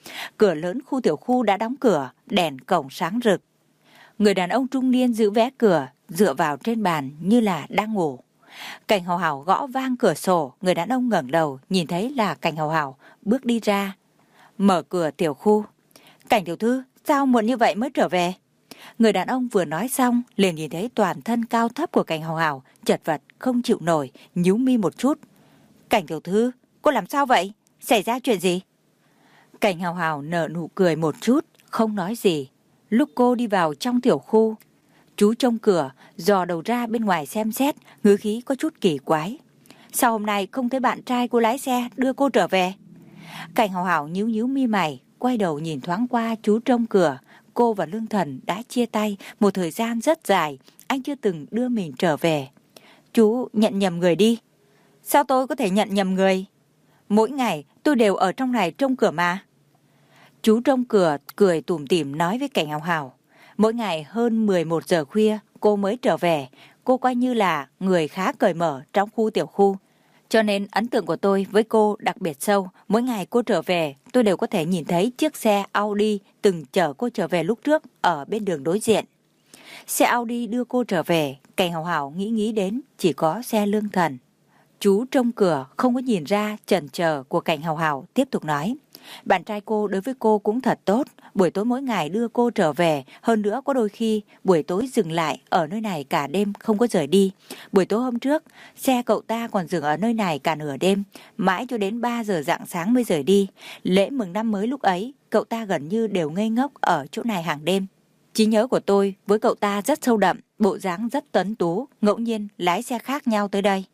Cửa lớn khu tiểu khu đã đóng cửa, đèn cổng sáng rực. Người đàn ông trung niên giữ vé cửa, dựa vào trên bàn như là đang ngủ. Cảnh Hào Hào gõ vang cửa sổ, người đàn ông ngẩng đầu, nhìn thấy là Cảnh Hào Hào bước đi ra. Mở cửa tiểu khu. Cảnh tiểu thư, sao muộn như vậy mới trở về? Người đàn ông vừa nói xong, liền nhìn thấy toàn thân cao thấp của Cảnh Hào Hào, chật vật, không chịu nổi, nhíu mi một chút. Cảnh tiểu thư, cô làm sao vậy? Xảy ra chuyện gì? Cảnh Hào Hào nở nụ cười một chút, không nói gì. Lúc cô đi vào trong tiểu khu, chú trông cửa, dò đầu ra bên ngoài xem xét, ngữ khí có chút kỳ quái. Sao hôm nay không thấy bạn trai cô lái xe đưa cô trở về? Cảnh Hào Hào nhíu nhíu mi mày, quay đầu nhìn thoáng qua chú trông cửa. Cô và Lương Thần đã chia tay một thời gian rất dài, anh chưa từng đưa mình trở về. Chú nhận nhầm người đi. Sao tôi có thể nhận nhầm người? Mỗi ngày tôi đều ở trong này trông cửa mà. Chú trông cửa cười tủm tỉm nói với Cảnh Hào Hào. Mỗi ngày hơn mười một giờ khuya cô mới trở về. Cô coi như là người khá cởi mở trong khu tiểu khu. Cho nên ấn tượng của tôi với cô đặc biệt sâu. Mỗi ngày cô trở về tôi đều có thể nhìn thấy chiếc xe Audi từng chở cô trở về lúc trước ở bên đường đối diện. Xe Audi đưa cô trở về, Cảnh Hào Hào nghĩ nghĩ đến chỉ có xe Lương Thần. Chú trông cửa không có nhìn ra chần chờ của Cảnh Hào Hào, tiếp tục nói. Bạn trai cô đối với cô cũng thật tốt, buổi tối mỗi ngày đưa cô trở về, hơn nữa có đôi khi buổi tối dừng lại ở nơi này cả đêm không có rời đi. Buổi tối hôm trước, xe cậu ta còn dừng ở nơi này cả nửa đêm, mãi cho đến ba giờ rạng sáng mới rời đi. Lễ mừng năm mới lúc ấy, cậu ta gần như đều ngây ngốc ở chỗ này hàng đêm. Trí nhớ của tôi với cậu ta rất sâu đậm, bộ dáng rất tuấn tú, ngẫu nhiên lái xe khác nhau tới đây.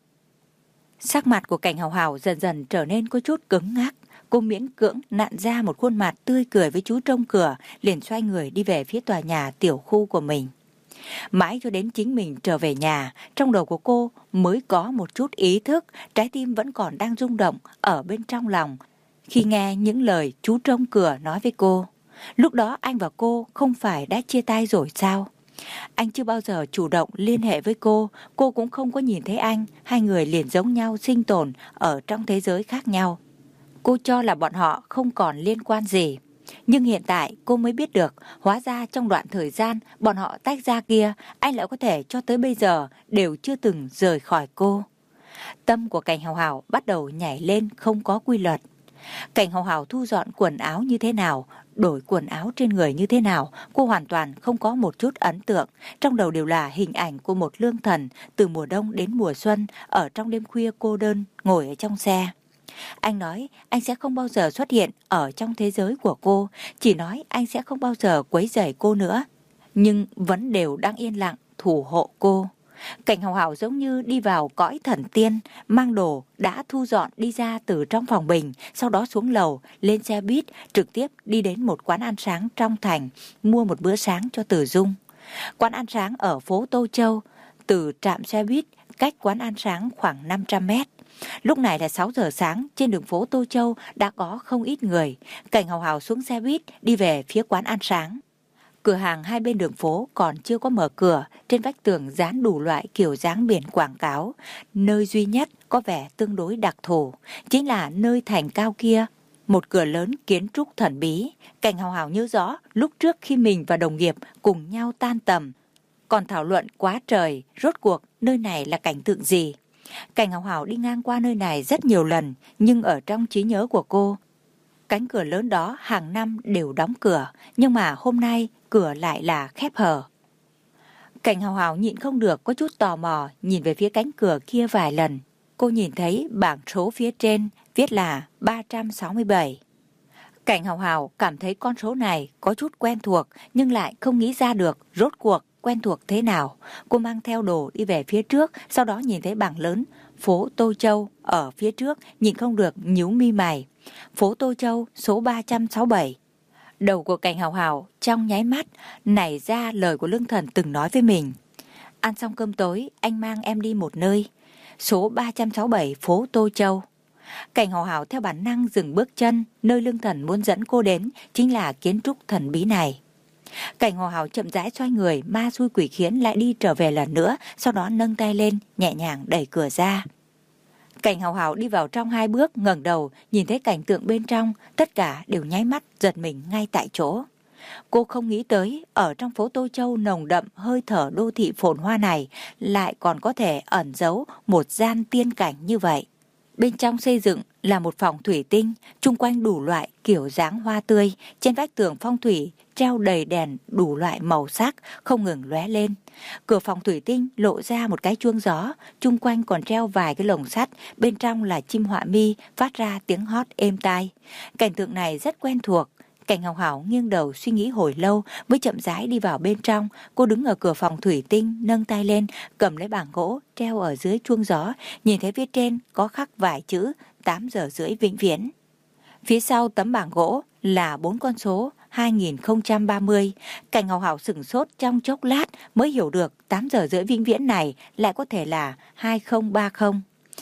Sắc mặt của Cảnh Hào Hào dần dần trở nên có chút cứng ngắc. Cô miễn cưỡng nặn ra một khuôn mặt tươi cười với chú trông cửa, liền xoay người đi về phía tòa nhà tiểu khu của mình. Mãi cho đến chính mình trở về nhà, trong đầu của cô mới có một chút ý thức, trái tim vẫn còn đang rung động ở bên trong lòng. Khi nghe những lời chú trông cửa nói với cô, lúc đó anh và cô không phải đã chia tay rồi sao? Anh chưa bao giờ chủ động liên hệ với cô, cô cũng không có nhìn thấy anh, hai người liền giống nhau sinh tồn ở trong thế giới khác nhau. Cô cho là bọn họ không còn liên quan gì. Nhưng hiện tại cô mới biết được, hóa ra trong đoạn thời gian bọn họ tách ra kia, anh lại có thể cho tới bây giờ đều chưa từng rời khỏi cô. Tâm của Cảnh Hào Hào bắt đầu nhảy lên không có quy luật. Cảnh Hào Hào thu dọn quần áo như thế nào, đổi quần áo trên người như thế nào, cô hoàn toàn không có một chút ấn tượng. Trong đầu đều là hình ảnh của một Lương Thần từ mùa đông đến mùa xuân, ở trong đêm khuya cô đơn ngồi ở trong xe. Anh nói anh sẽ không bao giờ xuất hiện ở trong thế giới của cô, chỉ nói anh sẽ không bao giờ quấy rầy cô nữa, nhưng vẫn đều đang yên lặng thủ hộ cô. Cảnh Hào Hào giống như đi vào cõi thần tiên, mang đồ đã thu dọn đi ra từ trong phòng bình, sau đó xuống lầu, lên xe buýt, trực tiếp đi đến một quán ăn sáng trong thành, mua một bữa sáng cho Từ Dung. Quán ăn sáng ở phố Tô Châu, từ trạm xe buýt cách quán ăn sáng khoảng năm trăm mét. Lúc này là sáu giờ sáng, trên đường phố Tô Châu đã có không ít người. Cảnh Hào Hào xuống xe buýt đi về phía quán ăn sáng. Cửa hàng hai bên đường phố còn chưa có mở cửa, trên vách tường dán đủ loại kiểu dáng biển quảng cáo. Nơi duy nhất có vẻ tương đối đặc thù chính là nơi thành cao kia, một cửa lớn kiến trúc thần bí. Cảnh Hào Hào nhớ rõ lúc trước khi mình và đồng nghiệp cùng nhau tan tầm, còn thảo luận quá trời, rốt cuộc nơi này là cảnh tượng gì. Cảnh Hào Hào đi ngang qua nơi này rất nhiều lần, nhưng ở trong trí nhớ của cô, cánh cửa lớn đó hàng năm đều đóng cửa, nhưng mà hôm nay cửa lại là khép hờ. Cảnh Hào Hào nhịn không được có chút tò mò nhìn về phía cánh cửa kia vài lần. Cô nhìn thấy bảng số phía trên viết là ba trăm sáu mươi bảy. Cảnh Hào Hào cảm thấy con số này có chút quen thuộc, nhưng lại không nghĩ ra được rốt cuộc quen thuộc thế nào. Cô mang theo đồ đi về phía trước, sau đó nhìn thấy bảng lớn phố Tô Châu ở phía trước, nhìn không được nhíu mi mày. Phố Tô Châu số ba trăm sáu mươi bảy. Đầu của Cảnh Hào Hào trong nháy mắt nảy ra lời của Lương Thần từng nói với mình. Ăn xong cơm tối, anh mang em đi một nơi. Số ba trăm sáu mươi bảy phố Tô Châu. Cảnh Hào Hào theo bản năng dừng bước chân, nơi Lương Thần muốn dẫn cô đến chính là kiến trúc thần bí này. Cảnh Hào Hào chậm rãi xoay người, ma xui quỷ khiến lại đi trở về lần nữa, sau đó nâng tay lên, nhẹ nhàng đẩy cửa ra. Cảnh Hào Hào đi vào trong hai bước, ngẩng đầu nhìn thấy cảnh tượng bên trong, tất cả đều nháy mắt giật mình ngay tại chỗ. Cô không nghĩ tới ở trong phố Tô Châu nồng đậm hơi thở đô thị phồn hoa này lại còn có thể ẩn giấu một gian tiên cảnh như vậy. Bên trong xây dựng là một phòng thủy tinh, chung quanh đủ loại kiểu dáng hoa tươi, trên vách tường phong thủy treo đầy đèn đủ loại màu sắc không ngừng lóe lên. Cửa phòng thủy tinh lộ ra một cái chuông gió, chung quanh còn treo vài cái lồng sắt, bên trong là chim họa mi phát ra tiếng hót êm tai. Cảnh tượng này rất quen thuộc. Cảnh Hào Hào nghiêng đầu suy nghĩ hồi lâu mới chậm rãi đi vào bên trong. Cô đứng ở cửa phòng thủy tinh, nâng tay lên, cầm lấy bảng gỗ treo ở dưới chuông gió, nhìn thấy phía trên có khắc vài chữ tám giờ rưỡi vĩnh viễn. Phía sau tấm bảng gỗ là bốn con số hai nghìn không trăm ba mươi. Cảnh Hào Hào sửng sốt trong chốc lát mới hiểu được tám giờ rưỡi vĩnh viễn này lại có thể là hai không ba không.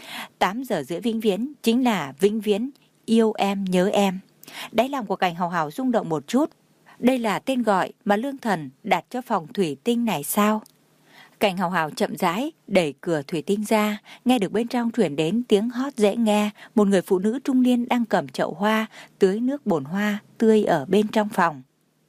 tám giờ rưỡi vĩnh viễn chính là vĩnh viễn yêu em nhớ em. Đáy lòng của Cảnh Hào Hào rung động một chút. Đây là tên gọi mà Lương Thần đặt cho phòng thủy tinh này sao? Cảnh Hào Hào chậm rãi đẩy cửa thủy tinh ra, nghe được bên trong truyền đến tiếng hót dễ nghe. Một người phụ nữ trung niên đang cầm chậu hoa tưới nước bồn hoa tươi ở bên trong phòng.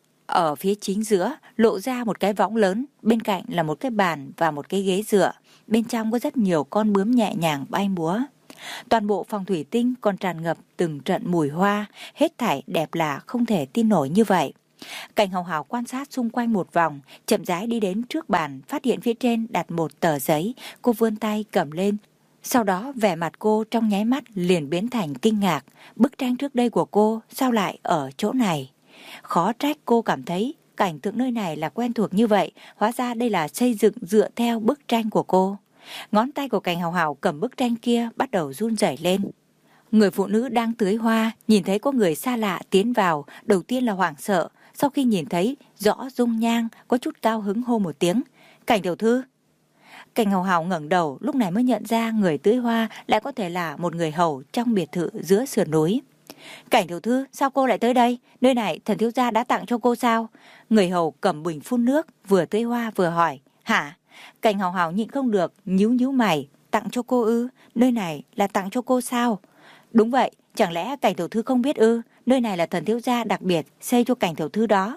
Ở phía chính giữa lộ ra một cái võng lớn, bên cạnh là một cái bàn và một cái ghế dựa. Bên trong có rất nhiều con bướm nhẹ nhàng bay múa. Toàn bộ phòng thủy tinh còn tràn ngập từng trận mùi hoa, hết thảy đẹp lạ không thể tin nổi như vậy. Cảnh Hào Hào quan sát xung quanh một vòng, chậm rãi đi đến trước bàn, phát hiện phía trên đặt một tờ giấy. Cô vươn tay cầm lên, sau đó vẻ mặt cô trong nháy mắt liền biến thành kinh ngạc. Bức tranh trước đây của cô sao lại ở chỗ này? Khó trách cô cảm thấy cảnh tượng nơi này là quen thuộc như vậy, hóa ra đây là xây dựng dựa theo bức tranh của cô. Ngón tay của Cảnh Hào Hào cầm bức tranh kia bắt đầu run rẩy lên. Người phụ nữ đang tưới hoa nhìn thấy có người xa lạ tiến vào, đầu tiên là hoảng sợ, sau khi nhìn thấy rõ dung nhan có chút cao hứng hô một tiếng: Cảnh tiểu thư. Cảnh Hào Hào ngẩng đầu, lúc này mới nhận ra người tưới hoa lại có thể là một người hầu trong biệt thự giữa sườn núi. Cảnh tiểu thư, sao cô lại tới đây? Nơi này thần thiếu gia đã tặng cho cô sao? Người hầu cầm bình phun nước vừa tưới hoa vừa hỏi. Hả? Cảnh Hào Hào nhịn không được nhíu nhíu mày. Tặng cho cô ư? Nơi này là tặng cho cô sao? Đúng vậy, chẳng lẽ Cảnh tiểu thư không biết ư? Nơi này là thần thiếu gia đặc biệt xây cho Cảnh tiểu thư đó.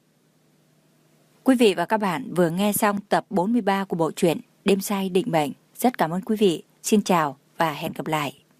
Quý vị và các bạn vừa nghe xong tập bốn mươi ba của bộ truyện Đêm Say Định Mệnh. Rất cảm ơn quý vị. Xin chào và hẹn gặp lại.